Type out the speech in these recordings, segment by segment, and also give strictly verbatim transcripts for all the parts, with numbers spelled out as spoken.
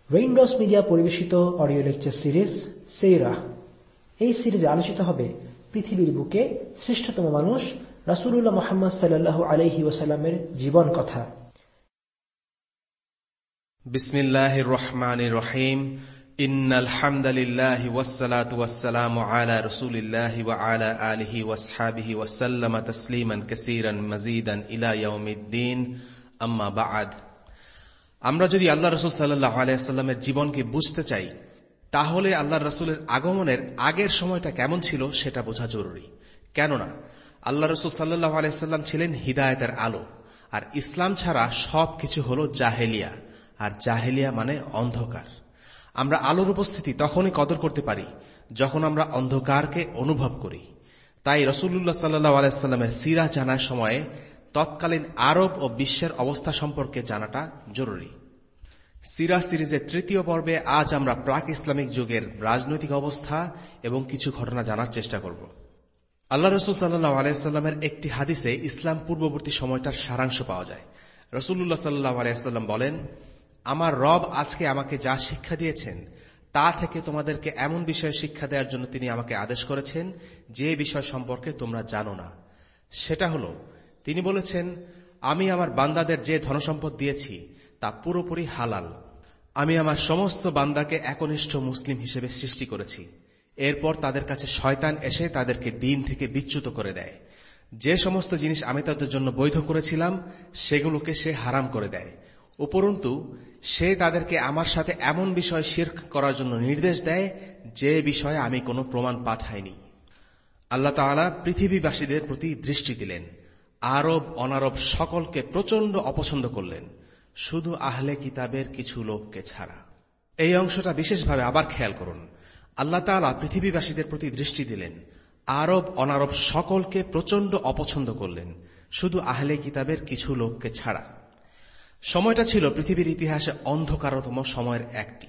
Raindrops Media পরিবেশিত audio lecture series সিরাহ। এই সিরিজে আলোচিত হবে পৃথিবীর বুকে শ্রেষ্ঠতম মানুষ রাসূলুল্লাহ মুহাম্মদ সাল্লাল্লাহু আলাইহি ওয়াসাল্লামের জীবন কথা। বিসমিল্লাহির রহমানির রহিম। ইন্নাল হামদালিল্লাহি ওয়াসসালাতু ওয়াসসালামু আলা রাসূলিল্লাহি ওয়া আলা আলিহি ওয়াসহাবিহি ওয়াসাল্লামা তাসলিমান কাসীরান মাজিদান ইলা ইয়াউমিদ্দিন। আম্মা বা'দ। আমরা যদি আল্লাহ রাসূল সাল্লাল্লাহু আলাইহি ওয়াসাল্লামের জীবনকে বুঝতে চাই, তাহলে আল্লাহ রাসূলের আগমনের আগের সময়টা কেমন ছিল সেটা বোঝা জরুরি। কেননা আল্লাহ রাসূল সাল্লাল্লাহু আলাইহি ওয়াসাল্লাম ছিলেন হিদায়াতের আলো, আর ইসলাম ছাড়া সবকিছু হলো জাহেলিয়া, আর জাহেলিয়া মানে অন্ধকার। আমরা আলোর উপস্থিতি তখনই কদর করতে পারি যখন আমরা অন্ধকারকে অনুভব করি। তাই রাসূলুল্লাহ সাল্লাল্লাহু আলাইহি ওয়াসাল্লামের সিরাহ জানার সময়ে তৎকালীন আরব ও বিশ্বের অবস্থা সম্পর্কে জানাটা জরুরি। সিরাহ সিরিজের তৃতীয় পর্বে আজ আমরা প্রাক ইসলামিক যুগের রাজনৈতিক অবস্থা এবং কিছু ঘটনা জানার চেষ্টা করব। আল্লাহ রাসূল সাল্লাল্লাহু আলাইহি ওয়াসাল্লামের একটি হাদিসে ইসলাম পূর্ববর্তী সময়টার সারাংশ পাওয়া যায়। রাসূলুল্লাহ সাল্লাল্লাহু আলাইহি ওয়াসাল্লাম বলেন, আমার রব আজকে আমাকে যা শিক্ষা দিয়েছেন তা থেকে তোমাদেরকে এমন বিষয়ে শিক্ষা দেওয়ার জন্য তিনি আমাকে আদেশ করেছেন যে বিষয় সম্পর্কে তোমরা জানো না। সেটা হলো, তিনি বলেছেন, আমি আমার বান্দাদের যে ধনসম্পদ দিয়েছি তা পুরোপুরি হালাল। আমি আমার সমস্ত বান্দাকে একনিষ্ঠ মুসলিম হিসেবে সৃষ্টি করেছি। এরপর তাদের কাছে শয়তান এসে তাদেরকে দিন থেকে বিচ্যুত করে দেয়। যে সমস্ত জিনিস আমি তাদের জন্য বৈধ করেছিলাম সেগুলোকে সে হারাম করে দেয়। উপরন্তু সে তাদেরকে আমার সাথে এমন বিষয় শিরক করার জন্য নির্দেশ দেয় যে বিষয়ে আমি কোনো প্রমাণ পাঠাইনি। আল্লাহ তাআলা পৃথিবীবাসীদের প্রতি দৃষ্টি দিলেন, আরব অনারব সকলকে প্রচন্ড অপছন্দ করলেন, শুধু আহলে কিতাবের কিছু লোককে ছাড়া। এই অংশটা বিশেষভাবে আবার খেয়াল করুন। আল্লাহ তাআলা পৃথিবীবাসীদের প্রতি দৃষ্টি দিলেন, আরব অনারব সকলকে প্রচন্ড অপছন্দ করলেন, শুধু আহলে কিতাবের কিছু লোককে ছাড়া। সময়টা ছিল পৃথিবীর ইতিহাসে অন্ধকারতম সময়ের একটি,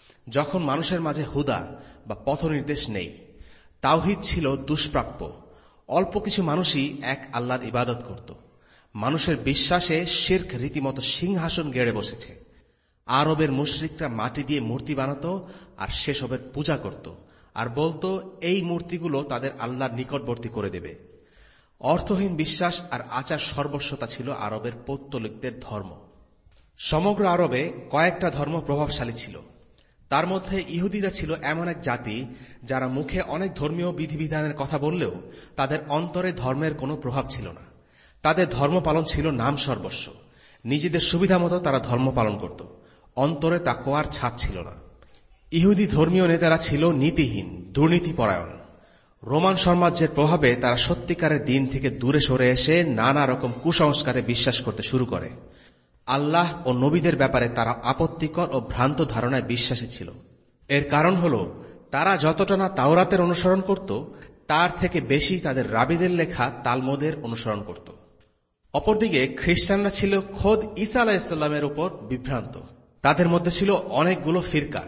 যখন মানুষের মাঝে হুদা বা পথ নির্দেশ নেই। তাওহীদ ছিল দুষ্প্রাপ্য। অল্প কিছু মানুষই এক আল্লাহর ইবাদত করত। মানুষের বিশ্বাসে শিরক রীতিমতো সিংহাসন গেড়ে বসেছে। আরবের মুশরিকরা মাটি দিয়ে মূর্তি বানাত আর সেসবের পূজা করত, আর বলতো এই মূর্তিগুলো তাদের আল্লাহর নিকটবর্তী করে দেবে। অর্থহীন বিশ্বাস আর আচার সর্বস্বতা ছিল আরবের পৌত্তলিকদের ধর্ম। সমগ্র আরবে কয়েকটা ধর্ম প্রভাবশালী ছিল। তার মধ্যে ইহুদিরা ছিল এমন এক জাতি যারা মুখে অনেক ধর্মীয় বিধিবিধানের কথা বললেও তাদের অন্তরে ধর্মের কোনো প্রভাব ছিল না। তাদের ধর্ম পালন ছিল নাম সর্বস্ব। নিজেদের সুবিধা মতো তারা ধর্ম পালন করত, অন্তরে তাকওয়ার ছাপ ছিল না। ইহুদি ধর্মীয় নেতারা ছিল নীতিহীন, দুর্নীতিপরায়ণ। রোমান সাম্রাজ্যের প্রভাবে তারা সত্যিকারের দিন থেকে দূরে সরে এসে নানা রকম কুসংস্কারে বিশ্বাস করতে শুরু করে। আল্লাহ ও নবীদের ব্যাপারে তারা আপত্তিকর ও ভ্রান্ত ধারণায় বিশ্বাসী ছিল। এর কারণ হল, তারা যতটা না তাওরাতের অনুসরণ করত, তার থেকে বেশি তাদের রাবীদের লেখা তালমুদের অনুসরণ করত। অপরদিকে খ্রিস্টানরা ছিল খোদ ঈসা আলাইহিসসালামের উপর বিভ্রান্ত। তাদের মধ্যে ছিল অনেকগুলো ফিরকা।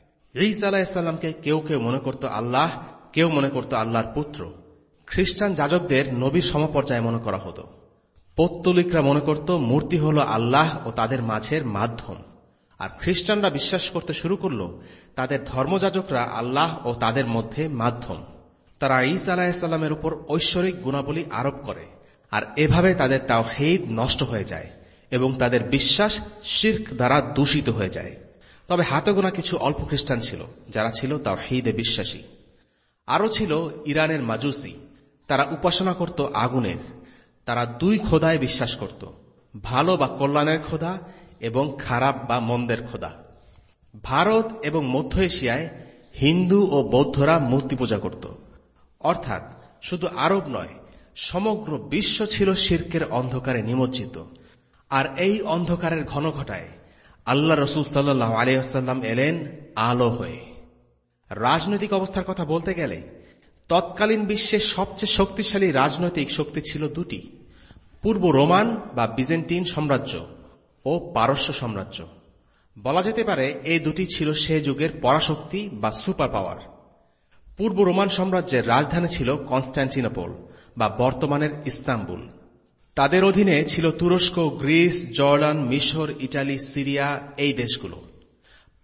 ঈসা আলাইহিসসালামকে কেউ কেউ মনে করত আল্লাহ, কেউ মনে করত আল্লাহর পুত্র। খ্রিস্টান যাজকদের নবীর সমপর্যায়ে মনে করা হতো। পৌত্তলিকরা মনে করত মূর্তি হল আল্লাহ ও তাদের মাঝের মাধ্যম। আর খ্রিস্টানরা বিশ্বাস করতে শুরু করল তাদের ধর্মযাজকরা আল্লাহ ও তাদের মধ্যে মাধ্যম। তারা ঈসা আলাইহিসসালামের উপর ঐশ্বরিক গুণাবলী আরোপ করে, আর এভাবে তাদের তাওহীদ নষ্ট হয়ে যায় এবং তাদের বিশ্বাস শিরক দ্বারা দূষিত হয়ে যায়। তবে হাতে গোনা কিছু অল্প খ্রিস্টান ছিল যারা ছিল তাওহীদে বিশ্বাসী। আরও ছিল ইরানের মাজুসি। তারা উপাসনা করত আগুনের। তারা দুই খোদায় বিশ্বাস করত, ভালো বা কল্যাণের খোদা এবং খারাপ বা মন্দের খোদা। ভারত এবং মধ্য এশিয়ায় হিন্দু ও বৌদ্ধরা মূর্তি পূজা করত। অর্থাৎ শুধু আরব নয়, সমগ্র বিশ্ব ছিল শিরকের অন্ধকারে নিমজ্জিত। আর এই অন্ধকারের ঘন ঘটায় আল্লাহ রাসূল সাল্লাল্লাহু আলাইহি ওয়াসাল্লাম এলেন আলো হয়ে। রাজনৈতিক অবস্থার কথা বলতে গেলে তৎকালীন বিশ্বের সবচেয়ে শক্তিশালী রাজনৈতিক শক্তি ছিল দুটি, পূর্ব রোমান বা বিজেন্টিন সাম্রাজ্য ও পারস্য সাম্রাজ্য। বলা যেতে পারে এই দুটি ছিল সে যুগের পরাশক্তি বা সুপার পাওয়ার। পূর্ব রোমান সাম্রাজ্যের রাজধানী ছিল কনস্টান্টিনোপল বা বর্তমানের ইস্তাম্বুল। তাদের অধীনে ছিল তুরস্ক, গ্রিস, জর্ডান, মিশর, ইটালি, সিরিয়া এই দেশগুলো।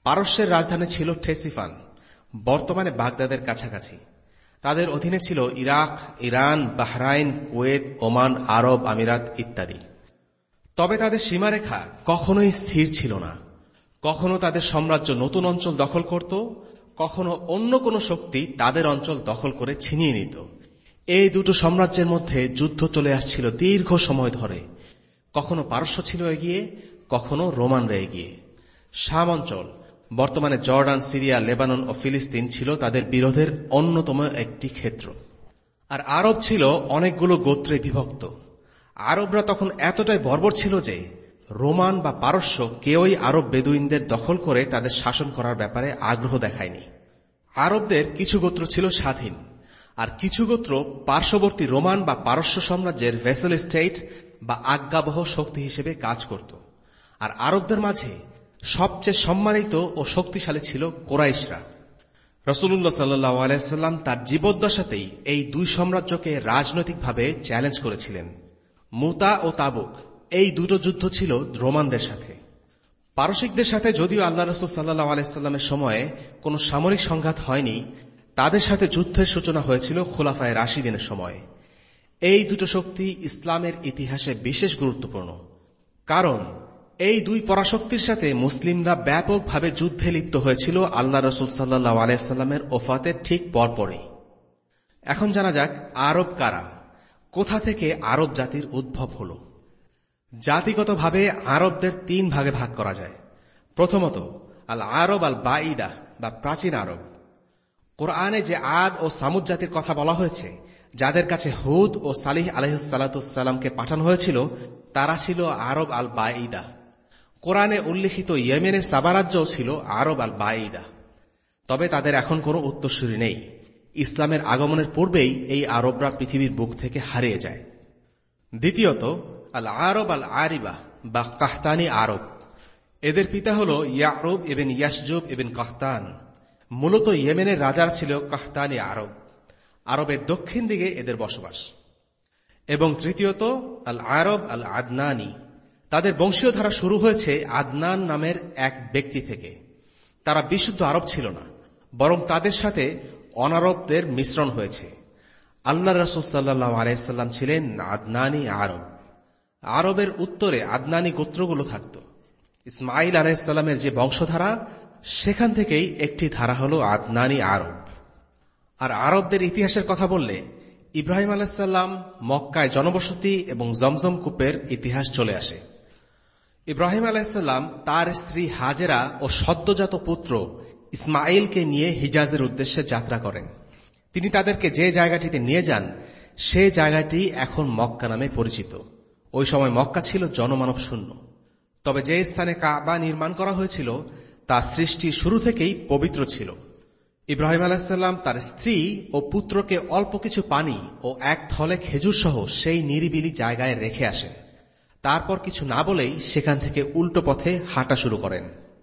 পারস্যের রাজধানী ছিল টেসিফান, বর্তমানে বাগদাদের কাছাকাছি। তাদের অধীনে ছিল Iraq, Iran, Bahrain, Kuwait, Oman, আরব আমিরাত ইত্যাদি। তবে তাদের সীমারেখা কখনোই স্থির ছিল না। কখনো তাদের সাম্রাজ্য নতুন অঞ্চল দখল করত, কখনো অন্য কোনো শক্তি তাদের অঞ্চল দখল করে ছিনিয়ে নিত। এই দুটো সাম্রাজ্যের মধ্যে যুদ্ধ চলে আসছিল দীর্ঘ সময় ধরে। কখনো পারস্য ছিল এগিয়ে, কখনো রোমানরা এগিয়ে। শাম অঞ্চল, বর্তমানে জর্ডান, সিরিয়া, লেবানন ও ফিলিস্তিন ছিল তাদের বিরোধের অন্যতম একটি ক্ষেত্র। আর আরব ছিল অনেকগুলো গোত্রে বিভক্ত। আরবরা তখন এতটাই বর্বর ছিল যে রোমান বা পারস্য কেউই আরব বেদুইনদের দখল করে তাদের শাসন করার ব্যাপারে আগ্রহ দেখায়নি। আরবদের কিছু গোত্র ছিল স্বাধীন, আর কিছু গোত্র পার্শ্ববর্তী রোমান বা পারস্য সাম্রাজ্যের ভেসেল স্টেট বা আজ্ঞাবহ শক্তি হিসেবে কাজ করত। আর আরবদের মাঝে সবচেয়ে সম্মানিত ও শক্তিশালী ছিল কোরাইশরা। রাসূলুল্লাহ সাল্লাল্লাহু আলাইহি ওয়াসাল্লাম তার জীবদ্দশাতেই এই দুই সাম্রাজ্যকে রাজনৈতিকভাবে চ্যালেঞ্জ করেছিলেন। মুতা ও তাবুক, এই দুটো যুদ্ধ ছিল রোমানদের সাথে। পারসিকদের সাথে যদিও আল্লাহ রাসূল সাল্লাল্লাহু আলাইহি ওয়াসাল্লামের সময়ে কোনো সামরিক সংঘাত হয়নি, তাদের সাথে যুদ্ধের সূচনা হয়েছিল খোলাফায়ে রাশিদিনের সময়ে। এই দুটো শক্তি ইসলামের ইতিহাসে বিশেষ গুরুত্বপূর্ণ, কারণ এই দুই পরাশক্তির সাথে মুসলিমরা ব্যাপকভাবে যুদ্ধে লিপ্ত হয়েছিল আল্লাহ রাসূল সাল্লাল্লাহু আলাইহি ওয়াসাল্লামের ওফাতের ঠিক পরপরই। এখন জানা যাক আরব কারা, কোথা থেকে আরব জাতির উদ্ভব হল। জাতিগতভাবে আরবদের তিন ভাগে ভাগ করা যায়। প্রথমত আল আরব আল বাঈদা বা প্রাচীন আরব। কোরআনে যে আদ ও সামুদ জাতির কথা বলা হয়েছে, যাদের কাছে হুদ ও সালিহ আলাইহিস সালাতু সালামকে পাঠানো হয়েছিল, তারা ছিল আরব আল বাঈদা। কোরআনে উল্লিখিত ইয়েমেনের সাবারাজ্যও ছিল আরব আল বাঈদা। তবে তাদের এখন কোনো উত্তরসূরি নেই। ইসলামের আগমনের পূর্বেই এই আরবরা পৃথিবীর বুক থেকে হারিয়ে যায়। দ্বিতীয়ত আল আরব আল আরিবা বা কাহতানি আরব। এদের পিতা হল ইয়ারুব ইবন ইয়াসজুব ইবন কাহতান। মূলত ইয়েমেনের রাজার ছিল কাহতানি আরব। আরবের দক্ষিণ দিকে এদের বসবাস। এবং তৃতীয়ত আল আরব আল আদনানি। তাদের বংশীয় ধারা শুরু হয়েছে আদনান নামের এক ব্যক্তি থেকে। তারা বিশুদ্ধ আরব ছিল না, বরং তাদের সাথে অনারবদের মিশ্রণ হয়েছে। আল্লাহ রাসূল সাল্লাল্লাহু আলাইহি সাল্লাম ছিলেন আদনানি আরব। আরবের উত্তরে আদনানি গোত্রগুলো থাকত। ইসমাইল আলাইহিস সালামের যে বংশধারা, সেখান থেকেই একটি ধারা হল আদনানি আরব। আর আরবদের ইতিহাসের কথা বললে ইব্রাহিম আলাইহিস সালাম মক্কায় জনবসতি এবং জমজম কূপের ইতিহাস চলে আসে। ইব্রাহিম আলাইহিস সালাম তার স্ত্রী হাজেরা ও সদ্যজাত পুত্র ইসমাইলকে নিয়ে হিজাজের উদ্দেশ্যে যাত্রা করেন। তিনি তাদেরকে যে জায়গাটিতে নিয়ে যান, সে জায়গাটি এখন মক্কা নামে পরিচিত। ওই সময় মক্কা ছিল জনমানব শূন্য। তবে যে স্থানে কাবা নির্মাণ করা হয়েছিল, তা সৃষ্টির শুরু থেকেই পবিত্র ছিল। ইব্রাহিম আলাইহিস সালাম তার স্ত্রী ও পুত্রকে অল্প কিছু পানি ও এক থলে খেজুর সহ সেই নিরিবিলি জায়গায় রেখে আসেন। তারপর কিছু না বলেই সেখান থেকে উল্টো পথে হাঁটা শুরু করেন।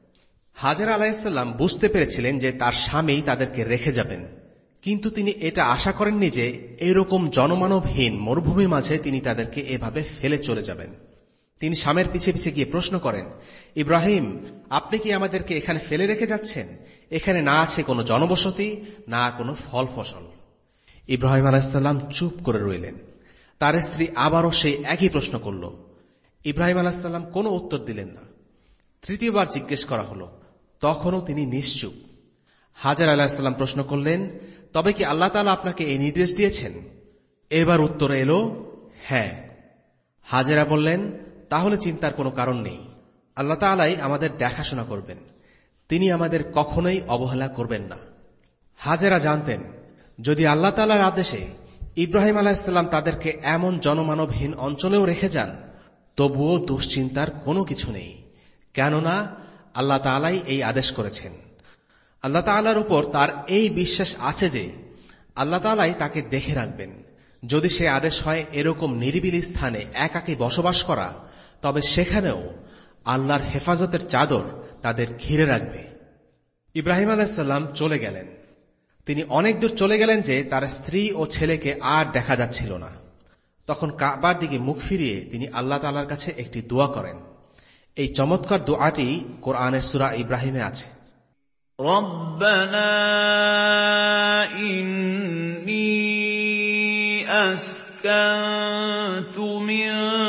হাজেরা আলাইহিস সালাম বুঝতে পেরেছিলেন যে তার স্বামী তাদেরকে রেখে যাবেন, কিন্তু তিনি এটা আশা করেননি যে এরকম জনমানবহীন মরুভূমির মাঝে তিনি তাদেরকে এভাবে ফেলে চলে যাবেন। তিনি স্বামীর পিছে পিছে গিয়ে প্রশ্ন করেন, ইব্রাহিম, আপনি কি আমাদেরকে এখানে ফেলে রেখে যাচ্ছেন? এখানে না আছে কোনো জনবসতি, না কোনো ফল ফসল। ইব্রাহিম আলাইহিস সালাম চুপ করে রইলেন। তার স্ত্রী আবারও সেই একই প্রশ্ন করল। ইব্রাহিম আলাইহিস সালাম কোনো উত্তর দিলেন না। তৃতীয়বার জিজ্ঞেস করা হল, তখনও তিনি নিশ্চুপ। হাজেরা আলাইহিস সালাম প্রশ্ন করলেন, তবে কি আল্লাহ তাআলা আপনাকে এই নির্দেশ দিয়েছেন? এবার উত্তর এলো, হ্যাঁ। হাজেরা বললেন, তাহলে চিন্তার কোনো কারণ নেই। আল্লাহ তাআলাই আমাদের দেখাশোনা করবেন, তিনি আমাদের কখনোই অবহেলা করবেন না। হাজেরা জানতেন, যদি আল্লাহ তাআলার আদেশে ইব্রাহিম আলাইহিস সালাম তাদেরকে এমন জনমানবহীন অঞ্চলেও রেখে যান, তবুও দুশ্চিন্তার কোনো কিছু নেই, কেননা আল্লাহ তাআলাই এই আদেশ করেছেন। আল্লাহ তাআলার উপর তার এই বিশ্বাস আছে যে আল্লাহ তাআলাই তাকে দেখে রাখবেন। যদি সে আদেশ হয় এরকম নিরিবিলি স্থানে একাকী বসবাস করা, তবে সেখানেও আল্লাহর হেফাজতের চাদর তাদের ঘিরে রাখবে। ইব্রাহিম আলাইহিস সালাম চলে গেলেন। তিনি অনেক দূর চলে গেলেন যে তার স্ত্রী ও ছেলেকে আর দেখা যাচ্ছিল না। তখন কাবার দিকে মুখ ফিরিয়ে তিনি আল্লাহ তাআলার কাছে একটি দোয়া করেন। এই চমৎকার দোয়াটি কোরআনের সূরা ইব্রাহিমে আছে। ربنا إني أسكنت من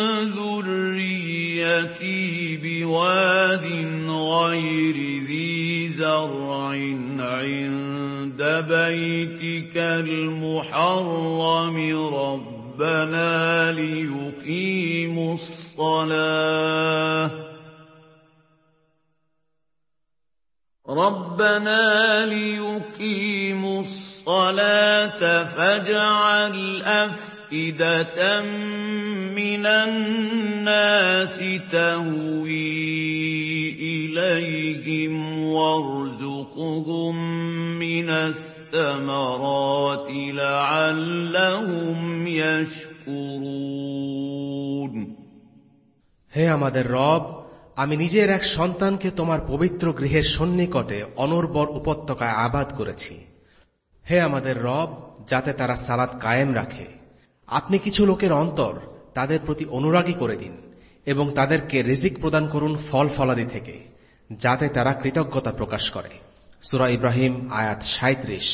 ذريتي بواد غير ذي زرع عند بيتك المحرم ربنا ليقيموا الصلاة ربنا ليقيموا الصلاة فاجعل أفئدة من الناس تهوي إليهم وارزقهم من الثمرات لعلهم يشكرون হে আমাদের রব, আমি নিজের এক সন্তানকে তোমার পবিত্র গৃহের সন্নিকটে অনর্বর উপত্যকায় আবাদ করেছি। হে আমাদের রব, যাতে তারা সালাত কায়েম রাখে। আপনি কিছু লোকের অন্তর তাদের প্রতি অনুরাগী করে দিন এবং তাদেরকে রিজিক প্রদান করুন ফল ফলাদি থেকে, যাতে তারা কৃতজ্ঞতা প্রকাশ করে। সূরা ইব্রাহিম আয়াত সাঁইত্রিশ।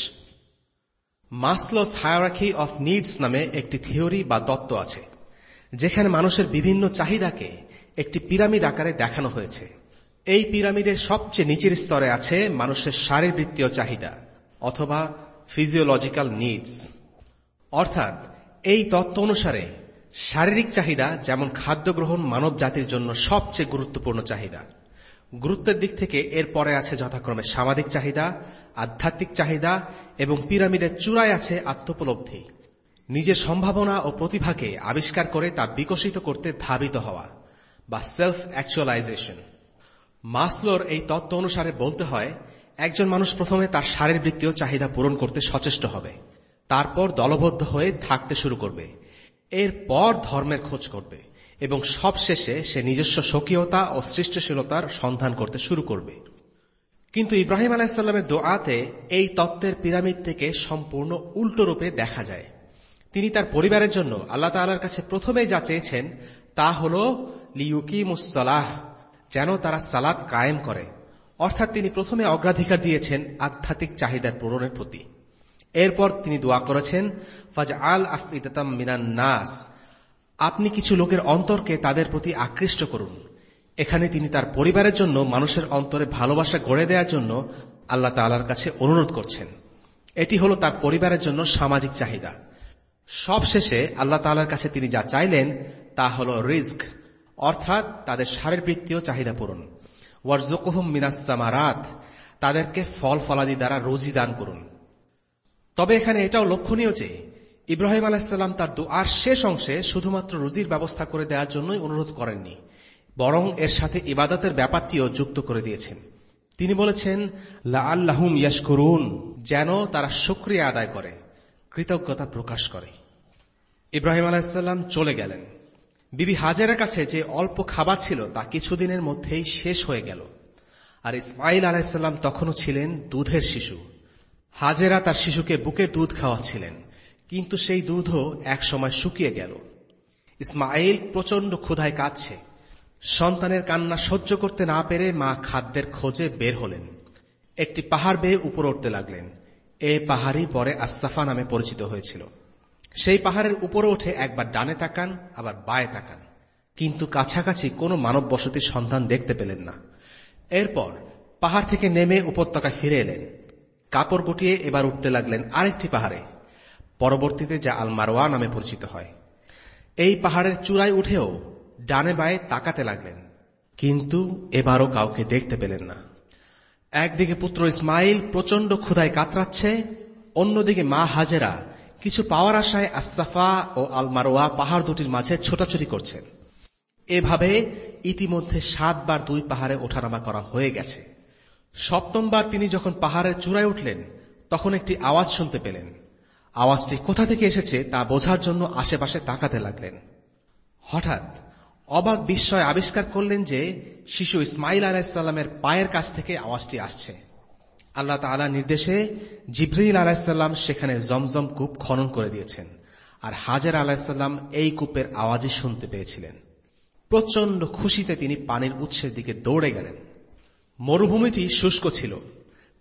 মাসলোস হায়ারার্কি অফ নিডস নামে একটি থিওরি বা তত্ত্ব আছে, যেখানে মানুষের বিভিন্ন চাহিদাকে একটি পিরামিড আকারে দেখানো হয়েছে। এই পিরামিডের সবচেয়ে নিচের স্তরে আছে মানুষের শারীরবৃত্তীয় চাহিদা অথবা ফিজিওলজিক্যাল নিডস। অর্থাৎ এই তত্ত্ব অনুসারে শারীরিক চাহিদা যেমন খাদ্য গ্রহণ মানব জাতির জন্য সবচেয়ে গুরুত্বপূর্ণ চাহিদা। গুরুত্বের দিক থেকে এর পরে আছে যথাক্রমে সামাজিক চাহিদা, আধ্যাত্মিক চাহিদা এবং পিরামিডের চূড়ায় আছে আত্মোপলব্ধি, নিজের সম্ভাবনা ও প্রতিভাকে আবিষ্কার করে তা বিকশিত করতে ধাবিত হওয়া বা সেলফ অ্যাকচুয়ালাইজেশন। মাসলোর এই তত্ত্ব অনুসারে বলতে হয়, একজন মানুষ প্রথমে তার শারীরবৃত্তীয় চাহিদা পূরণ করতে সচেষ্ট হবে, তারপর দলবদ্ধ হয়ে থাকতে শুরু করবে, এরপর ধর্মের খোঁজ করবে এবং সবশেষে সে নিজস্ব স্বকীয়তা ও সৃষ্টিশীলতার সন্ধান করতে শুরু করবে। কিন্তু ইব্রাহিম আলাইহিস সালামের দোয়াতে এই তত্ত্বের পিরামিড থেকে সম্পূর্ণ উল্টো রূপে দেখা যায়। তিনি তার পরিবারের জন্য আল্লাহ তাআলার কাছে প্রথমেই যা চেয়েছেন তা হল লিয়ুকিমুস সালাহ, যেন তারা সালাত কায়েম করে। অর্থাৎ তিনি প্রথমে অগ্রাধিকার দিয়েছেন আধ্যাত্মিক চাহিদার পূরণের প্রতি। এরপর তিনি দোয়া করেছেন ফাজআল আফইদাতাম মিনান নাস, আপনি কিছু লোকের অন্তরকে তাদের প্রতি আকৃষ্ট করুন। এখানে তিনি তার পরিবারের জন্য মানুষের অন্তরে ভালোবাসা গড়ে দেওয়ার জন্য আল্লাহ তাআলার কাছে অনুরোধ করছেন। এটি হল তার পরিবারের জন্য সামাজিক চাহিদা। সবশেষে আল্লাহ তাআলার কাছে তিনি যা চাইলেন তা হল রিজক, অর্থাৎ তাদের শারীরবৃত্তীয় চাহিদা পূরণ। ওয়ারযুকহুম মিনাস সামারাত, তাদেরকে ফল ফলাদি দ্বারা রুজি দান করুন। তবে এখানে এটাও লক্ষণীয় যে ইব্রাহিম আলাইহিস সালাম তার দুআর শেষ অংশে শুধুমাত্র রুজির ব্যবস্থা করে দেওয়ার জন্যই অনুরোধ করেননি, বরং এর সাথে ইবাদতের ব্যাপারটিও যুক্ত করে দিয়েছেন। তিনি বলেছেন লাআল্লাহুম ইয়াশকুরুন, যেন তারা শুকরিয়া আদায় করে, কৃতজ্ঞতা প্রকাশ করে। ইব্রাহিম আলাইহিস সালাম চলে গেলেন। বিবি হাজেরার কাছে যে অল্প খাবার ছিল তা কিছুদিনের মধ্যেই শেষ হয়ে গেল। আর ইসমাঈল আলাইহিস সালাম তখনও ছিলেন দুধের শিশু। হাজেরা তার শিশুকে বুকের দুধ খাওয়াচ্ছিলেন, কিন্তু সেই দুধও একসময় শুকিয়ে গেল। ইসমাঈল প্রচন্ড ক্ষুধায় কাঁদছে। সন্তানের কান্না সহ্য করতে না পেরে মা খাদ্যের খোঁজে বের হলেন। একটি পাহাড় বেয়ে উপর উঠতে লাগলেন। এ পাহাড়ই পরে আসসাফা নামে পরিচিত হয়েছিল। সেই পাহাড়ের উপরে উঠে একবার ডানে তাকান, আবার বায়ে তাকান, কিন্তু কাছাকাছি কোনো মানব বসতির সন্ধান দেখতে পেলেন না। এরপর পাহাড় থেকে নেমে উপত্যকায় ফিরে এলেন। কাপড় গুটিয়ে এবার উঠতে লাগলেন আরেকটি পাহাড়ে, পরবর্তীতে যা আল মারওয়া নামে পরিচিত হয়। এই পাহাড়ের চূড়ায় উঠেও ডানে বায়ে তাকাতে লাগলেন, কিন্তু এবারও কাউকে দেখতে পেলেন না। একদিকে পুত্র ইসমাইল প্রচন্ড ক্ষুধায় কাতরাচ্ছে, অন্যদিকে মা হাজেরা কিছু পাওয়ার আশায় আসসাফা ও আল মারওয়া পাহাড় দুটির মাঝে ছোটাছুটি করছেন। এভাবে ইতিমধ্যে সাতবার দুই পাহাড়ে ওঠানামা করা হয়ে গেছে। সপ্তমবার তিনি যখন পাহাড়ের চূড়ায় উঠলেন, তখন একটি আওয়াজ শুনতে পেলেন। আওয়াজটি কোথা থেকে এসেছে তা বোঝার জন্য আশেপাশে তাকাতে লাগলেন। হঠাৎ অবাক বিস্ময় আবিষ্কার করলেন যে শিশু ইসমাইল আলাইহিস সালামের পায়ের কাছ থেকে আওয়াজটি আসছে। আল্লাহ তাআলার নির্দেশে জিবরিল আলাইহিস সালাম সেখানে জমজম কূপ খনন করে দিয়েছেন, আর হাজেরা আলাইহিস সালাম এই কূপের আওয়াজই শুনতে পেয়েছিলেন। প্রচন্ড খুশিতে তিনি পানির উৎসের দিকে দৌড়ে গেলেন। মরুভূমিটি শুষ্ক ছিল,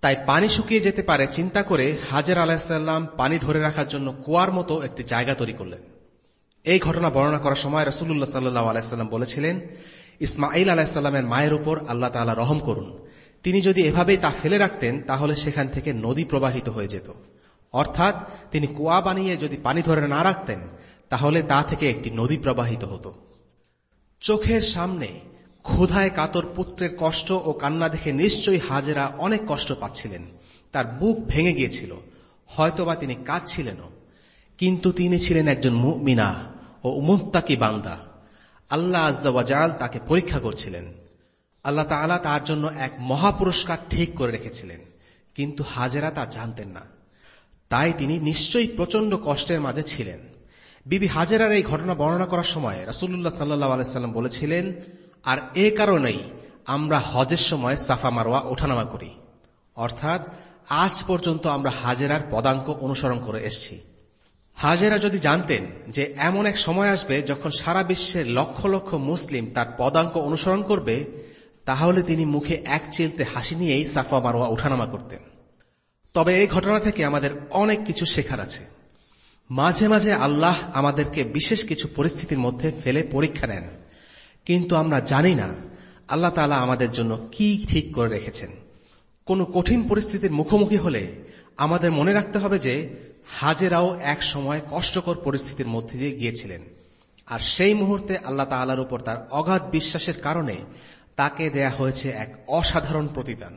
তাই পানি শুকিয়ে যেতে পারে চিন্তা করে হাজেরা আলাইহিসসালাম পানি ধরে রাখার জন্য কুয়ার মতো একটি জায়গা তৈরি করলেন। এই ঘটনা বর্ণনা করার সময় রাসূলুল্লাহ সাল্লাল্লাহু আলাইহি ওয়াসাল্লাম বলেছিলেন, ইসমাঈল আলাইহিসসালামের মায়ের উপর আল্লাহ তাআলা রহম করুন। তিনি যদি এভাবেই তা ফেলে রাখতেন তাহলে সেখান থেকে নদী প্রবাহিত হয়ে যেত। অর্থাৎ তিনি কুয়া বানিয়ে যদি পানি ধরে না রাখতেন তাহলে তা থেকে একটি নদী প্রবাহিত হতো। চোখের সামনে ক্ষুধায় কাতর পুত্রের কষ্ট ও কান্না দেখে নিশ্চয়ই হাজেরা অনেক কষ্ট পাচ্ছিলেন। তার বুক ভেঙে গিয়েছিল, হয়তোবা তিনি কাঁদছিলেনও। কিন্তু তিনি ছিলেন একজন মুমিনা ও মুত্তাকি বান্দা। আল্লাহ আযজা ওয়া জাল তাকে পরীক্ষা করছিলেন। আল্লাহ তাআলা তার জন্য এক মহাপুরস্কার ঠিক করে রেখেছিলেন, কিন্তু হাজেরা তা জানতেন না। তাই তিনি নিশ্চয়ই প্রচন্ড কষ্টের মাঝে ছিলেন। বিবি হাজেরার এই ঘটনা বর্ণনা করার সময় রাসূলুল্লাহ সাল্লাল্লাহু আলাইহি ওয়াসাল্লাম বলেছিলেন, আর এ কারণেই আমরা হজের সময় সাফা মারওয়া ওঠানামা করি। অর্থাৎ আজ পর্যন্ত আমরা হাজেরার পদাঙ্ক অনুসরণ করে এসেছি। হাজেরা যদি জানতেন যে এমন এক সময় আসবে যখন সারা বিশ্বের লক্ষ লক্ষ মুসলিম তার পদাঙ্ক অনুসরণ করবে, তাহলে তিনি মুখে এক চিলতে হাসি নিয়েই সাফা মারওয়া ওঠানামা করতেন। তবে এই ঘটনা থেকে আমাদের অনেক কিছু শেখার আছে। মাঝে মাঝে আল্লাহ আমাদেরকে বিশেষ কিছু পরিস্থিতির মধ্যে ফেলে পরীক্ষা নেন, কিন্তু আমরা জানি না আল্লাহ তাআলা আমাদের জন্য কি ঠিক করে রেখেছেন। কোনো কঠিন পরিস্থিতির মুখোমুখি হলে আমাদের মনে রাখতে হবে যে হাজেরাও এক সময় কষ্টকর পরিস্থিতির মধ্যে দিয়ে গিয়েছিলেন, আর সেই মুহূর্তে আল্লাহ তাআলার উপর তার অগাধ বিশ্বাসের কারণে তাকে দেয়া হয়েছে এক অসাধারণ প্রতিদান।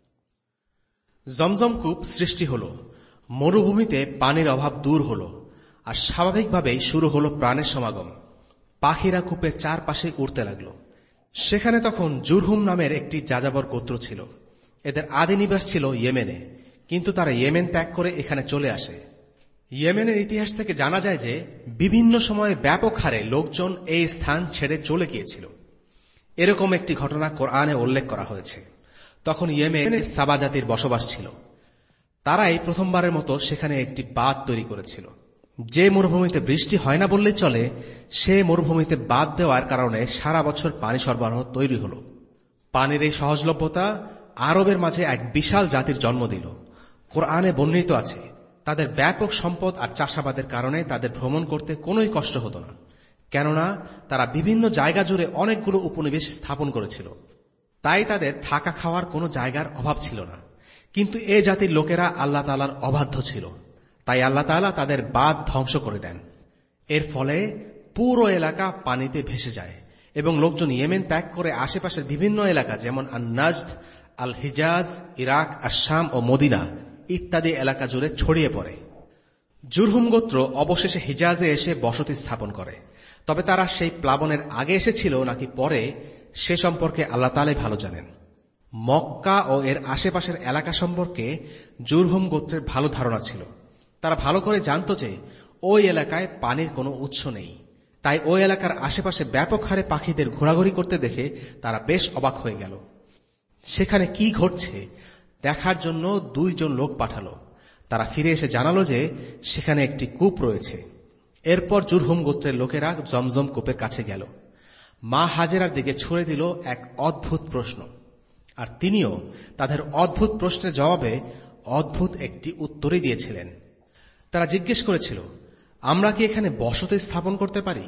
জমজম কূপ সৃষ্টি হল, মরুভূমিতে পানির অভাব দূর হল, আর স্বাভাবিকভাবেই শুরু হল প্রাণের সমাগম। পাখিরা কূপের চারপাশে উড়তে লাগল। সেখানে তখন জুরহুম নামের একটি যাযাবর গোত্র ছিল। এদের আদি নিবাস ছিল ইয়েমেনে, কিন্তু তারা ইয়েমেন ত্যাগ করে এখানে চলে আসে। ইয়েমেনের ইতিহাস থেকে জানা যায় যে বিভিন্ন সময়ে ব্যাপক হারে লোকজন এই স্থান ছেড়ে চলে গিয়েছিল। এরকম একটি ঘটনা কোরআনে উল্লেখ করা হয়েছে। তখন ইয়েমেনে সাবা জাতির বসবাস ছিল। তারাই প্রথমবারের মতো সেখানে একটি বাঁধ তৈরি করেছিল। যে মরুভূমিতে বৃষ্টি হয় না বললেই চলে, সে মরুভূমিতে বাঁধ দেওয়ার কারণে সারা বছর পানি সরবরাহ তৈরি হল। পানির এই সহজলভ্যতা আরবের মাঝে এক বিশাল জাতির জন্ম দিল। কোরআনে বর্ণিত আছে, তাদের ব্যাপক সম্পদ আর চাষাবাদের কারণে তাদের ভ্রমণ করতে কোনোই কষ্ট হতো না, কেননা তারা বিভিন্ন জায়গা জুড়ে অনেকগুলো উপনিবেশ স্থাপন করেছিল। তাই তাদের থাকা খাওয়ার কোনো জায়গার অভাব ছিল না। কিন্তু এ জাতির লোকেরা আল্লাহ তাআলার অবাধ্য ছিল, তাই আল্লাহ তাআলা তাদের বাঁধ ধ্বংস করে দেন। এর ফলে পুরো এলাকা পানিতে ভেসে যায় এবং লোকজন ইয়েমেন ত্যাগ করে আশেপাশের বিভিন্ন এলাকা যেমন আন-নাজদ, আল হিজাজ, ইরাক, আশ-শাম ও মদিনা ইত্যাদি এলাকা জুড়ে ছড়িয়ে পড়ে। জুরহুম গোত্র অবশেষে হিজাজে এসে বসতি স্থাপন করে। তবে তারা সেই প্লাবনের আগে এসেছিল নাকি পরে, সে সম্পর্কে আল্লাহ তাআলাই ভালো জানেন। মক্কা ও এর আশেপাশের এলাকা সম্পর্কে জুরহুম গোত্রের ভালো ধারণা ছিল। তারা ভালো করে জানত যে ওই এলাকায় পানির কোনো উৎস নেই। তাই ওই এলাকার আশেপাশে ব্যাপক হারে পাখিদের ঘোরাঘুরি করতে দেখে তারা বেশ অবাক হয়ে গেল। সেখানে কি ঘটছে দেখার জন্য দুইজন লোক পাঠালো। তারা ফিরে এসে জানালো যে সেখানে একটি কূপ রয়েছে। এরপর জুরহুম গোত্রের লোকেরা জমজম কূপের কাছে গেল। মা হাজেরার দিকে ছুড়ে দিল এক অদ্ভুত প্রশ্ন, আর তিনিও তাদের অদ্ভুত প্রশ্নের জবাবে অদ্ভুত একটি উত্তরই দিয়েছিলেন। তারা জিজ্ঞেস করেছিল, আমরা কি এখানে বসতি স্থাপন করতে পারি?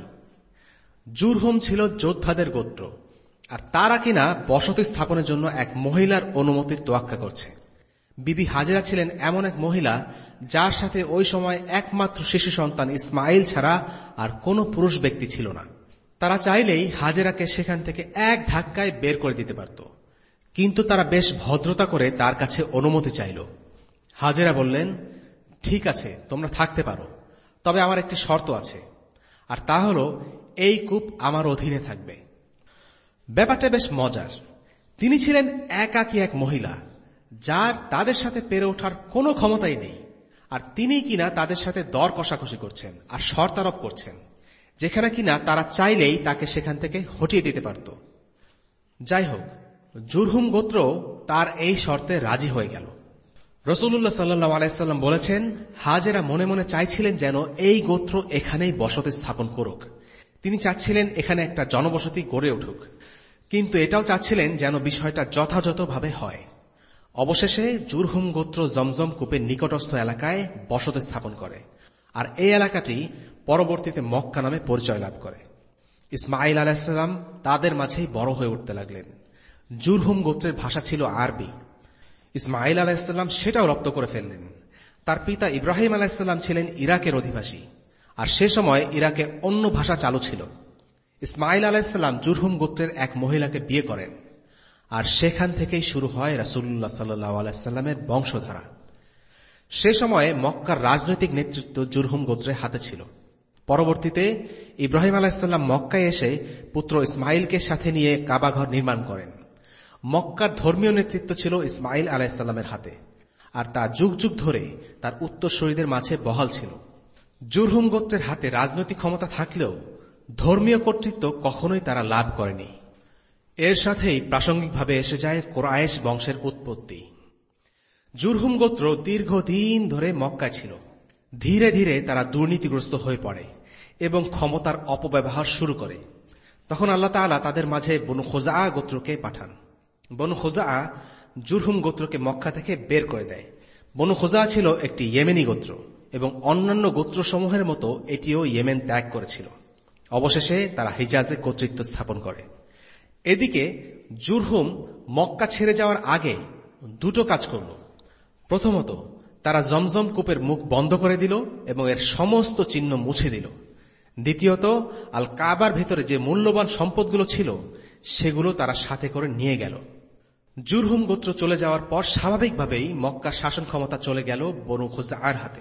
জুরহুম ছিল যোদ্ধাদের গোত্র, আর তারা কিনা বসতি স্থাপনের জন্য এক মহিলার অনুমতির তোয়াক্কা করছে। বিবি হাজেরা ছিলেন এমন এক মহিলা যার সাথে ওই সময় একমাত্র শিশু সন্তান ইসমাইল ছাড়া আর কোনো পুরুষ ব্যক্তি ছিল না। তারা চাইলেই হাজেরাকে সেখান থেকে এক ধাক্কায় বের করে দিতে পারত, কিন্তু তারা বেশ ভদ্রতা করে তার কাছে অনুমতি চাইল। হাজেরা বললেন, ঠিক আছে, তোমরা থাকতে পারো, তবে আমার একটি শর্ত আছে, আর তা হল এই কূপ আমার অধীনে থাকবে। ব্যাপারটা বেশ মজার। তিনি ছিলেন একাকী এক মহিলা যার তাদের সাথে পেরে ওঠার কোনো ক্ষমতাই নেই, আর তিনিই কিনা তাদের সাথে দর কষাকষি করছেন আর শর্ত আরোপ করছেন, যেখানে কিনা তারা চাইলেই তাকে সেখান থেকে হটিয়ে দিতে পারত। যাই হোক, জুরহুম গোত্র তার এই শর্তে রাজি হয়ে গেল। রাসূলুল্লাহ সাল্লাল্লাহু আলাইহি ওয়াসাল্লাম বলেছেন, হাজেরা মনে মনে চাইছিলেন যেন এই গোত্র এখানেই বসতি স্থাপন করুক। তিনি চাচ্ছিলেন এখানে একটা জনবসতি গড়ে উঠুক, কিন্তু এটাও চাচ্ছিলেন যেন বিষয়টা যথাযথভাবে হয়। অবশেষে জুরহুম গোত্র জমজম কূপের নিকটস্থ এলাকায় বসতি স্থাপন করে, আর এই এলাকাটি পরবর্তীতে মক্কা নামে পরিচয় লাভ করে। ইসমাঈল আলাইহিস সালাম তাদের মাঝেই বড় হয়ে উঠতে লাগলেন। জুরহুম গোত্রের ভাষা ছিল আরবি। ইসমাঈল আলাইহিস সালাম সেটাও রপ্ত করে ফেললেন। তার পিতা ইব্রাহিম আলাইহিস সালাম ছিলেন ইরাকের অধিবাসী, আর সে সময় ইরাকে অন্য ভাষা চালু ছিল। ইসমাঈল আলাইহিস সালাম জুরহুম গোত্রের এক মহিলাকে বিয়ে করেন, আর সেখান থেকেই শুরু হয় রাসূলুল্লাহ সাল্লাল্লাহু আলাইহি সাল্লামের বংশধারা। সে সময়ে মক্কার রাজনৈতিক নেতৃত্ব জুরহুম গোত্রের হাতে ছিল। পরবর্তীতে ইব্রাহিম আলাইহিস সালাম মক্কায় এসে পুত্র ইসমাঈলকে সাথে নিয়ে কাবাঘর নির্মাণ করেন। মক্কার ধর্মীয় নেতৃত্ব ছিল ইসমাঈল আলাইহিস সালামের হাতে, আর তা যুগ যুগ ধরে তার উত্তরসূরিদের মাঝে বহাল ছিল। জুরহুম গোত্রের হাতে রাজনৈতিক ক্ষমতা থাকলেও ধর্মীয় কর্তৃত্ব কখনোই তারা লাভ করেনি। এর সাথেই প্রাসঙ্গিকভাবে এসে যায় কুরাইশ বংশের উৎপত্তি। জুরহুম গোত্র দীর্ঘদিন ধরে মক্কায় ছিল। ধীরে ধীরে তারা দুর্নীতিগ্রস্ত হয়ে পড়ে এবং ক্ষমতার অপব্যবহার শুরু করে। তখন আল্লাহ তাআলা তাদের মাঝে বনু খুজাআ গোত্রকে পাঠান। বনু খুজাআ জুরহুম গোত্রকে মক্কা থেকে বের করে দেয়। বনু খুজাআ ছিল একটি ইয়েমেনি গোত্র এবং অন্যান্য গোত্রসমূহের মতো এটিও ইয়েমেন ত্যাগ করেছিল। অবশেষে তারা হিজাজে কর্তৃত্ব স্থাপন করে। এদিকে জুরহুম মক্কা ছেড়ে যাওয়ার আগে দুটো কাজ করল। প্রথমত, তারা জমজম কূপের মুখ বন্ধ করে দিল এবং এর সমস্ত চিহ্ন মুছে দিল। দ্বিতীয়ত, আল কাবার ভেতরে যে মূল্যবান সম্পদগুলো ছিল সেগুলো তারা সাথে করে নিয়ে গেল। জুরহুম গোত্র চলে যাওয়ার পর স্বাভাবিকভাবেই মক্কার শাসন ক্ষমতা চলে গেল বনু খুজাআর হাতে।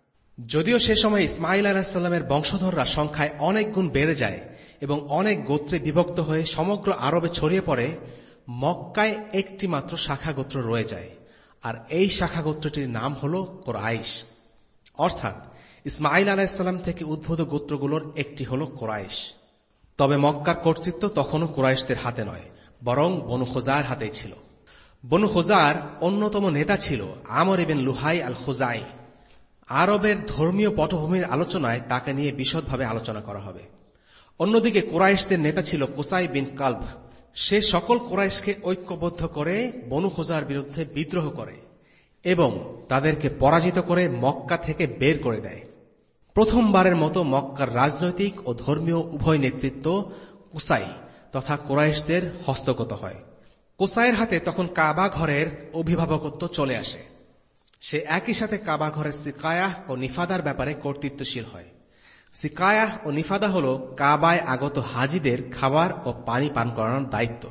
যদিও সে সময় ইসমাঈল আলাইহিস সালামের বংশধররা সংখ্যায় অনেক গুণ বেড়ে যায় এবং অনেক গোত্রে বিভক্ত হয়ে সমগ্র আরবে ছড়িয়ে পড়ে, মক্কায় একটি মাত্র শাখা গোত্র রয়ে যায়, আর এই শাখা গোত্রটির নাম হল কুরাইশ। অর্থাৎ ইসমাঈল আলাইহিস সালাম থেকে উদ্ভূত গোত্রগুলোর একটি হল কুরাইশ। তবে মক্কার কর্তৃত্ব তখনও কুরাইশদের হাতে নয়, বরং বনু খুজাআর হাতেই ছিল। বনু খুজাআর অন্যতম নেতা ছিল আমর ইবনে লুহাই আল খুজাই। আরবের ধর্মীয় পটভূমির আলোচনায় তাকে নিয়ে বিশদভাবে আলোচনা করা হবে। অন্যদিকে কুরাইশদের নেতা ছিল কুসাই বিন কালব। সে সকল কুরাইশকে ঐক্যবদ্ধ করে বনু খুজাআর বিরুদ্ধে বিদ্রোহ করে এবং তাদেরকে পরাজিত করে মক্কা থেকে বের করে দেয়। প্রথমবারের মতো মক্কার রাজনৈতিক ও ধর্মীয় উভয় নেতৃত্ব কুসাই তথা কুরাইশদের হস্তগত হয়। কুসাইয়ের হাতে তখন কাবা ঘরের অভিভাবকত্ব চলে আসে। সে একই সাথে কাবা ঘরের সিকায়াহ ও নিফাদার ব্যাপারে কর্তৃত্বশীল হয়। সিকায়াহ ও নিফাদা হল কাবায় আগত হাজিদের খাবার ও পানি পান করানোর দায়িত্ব।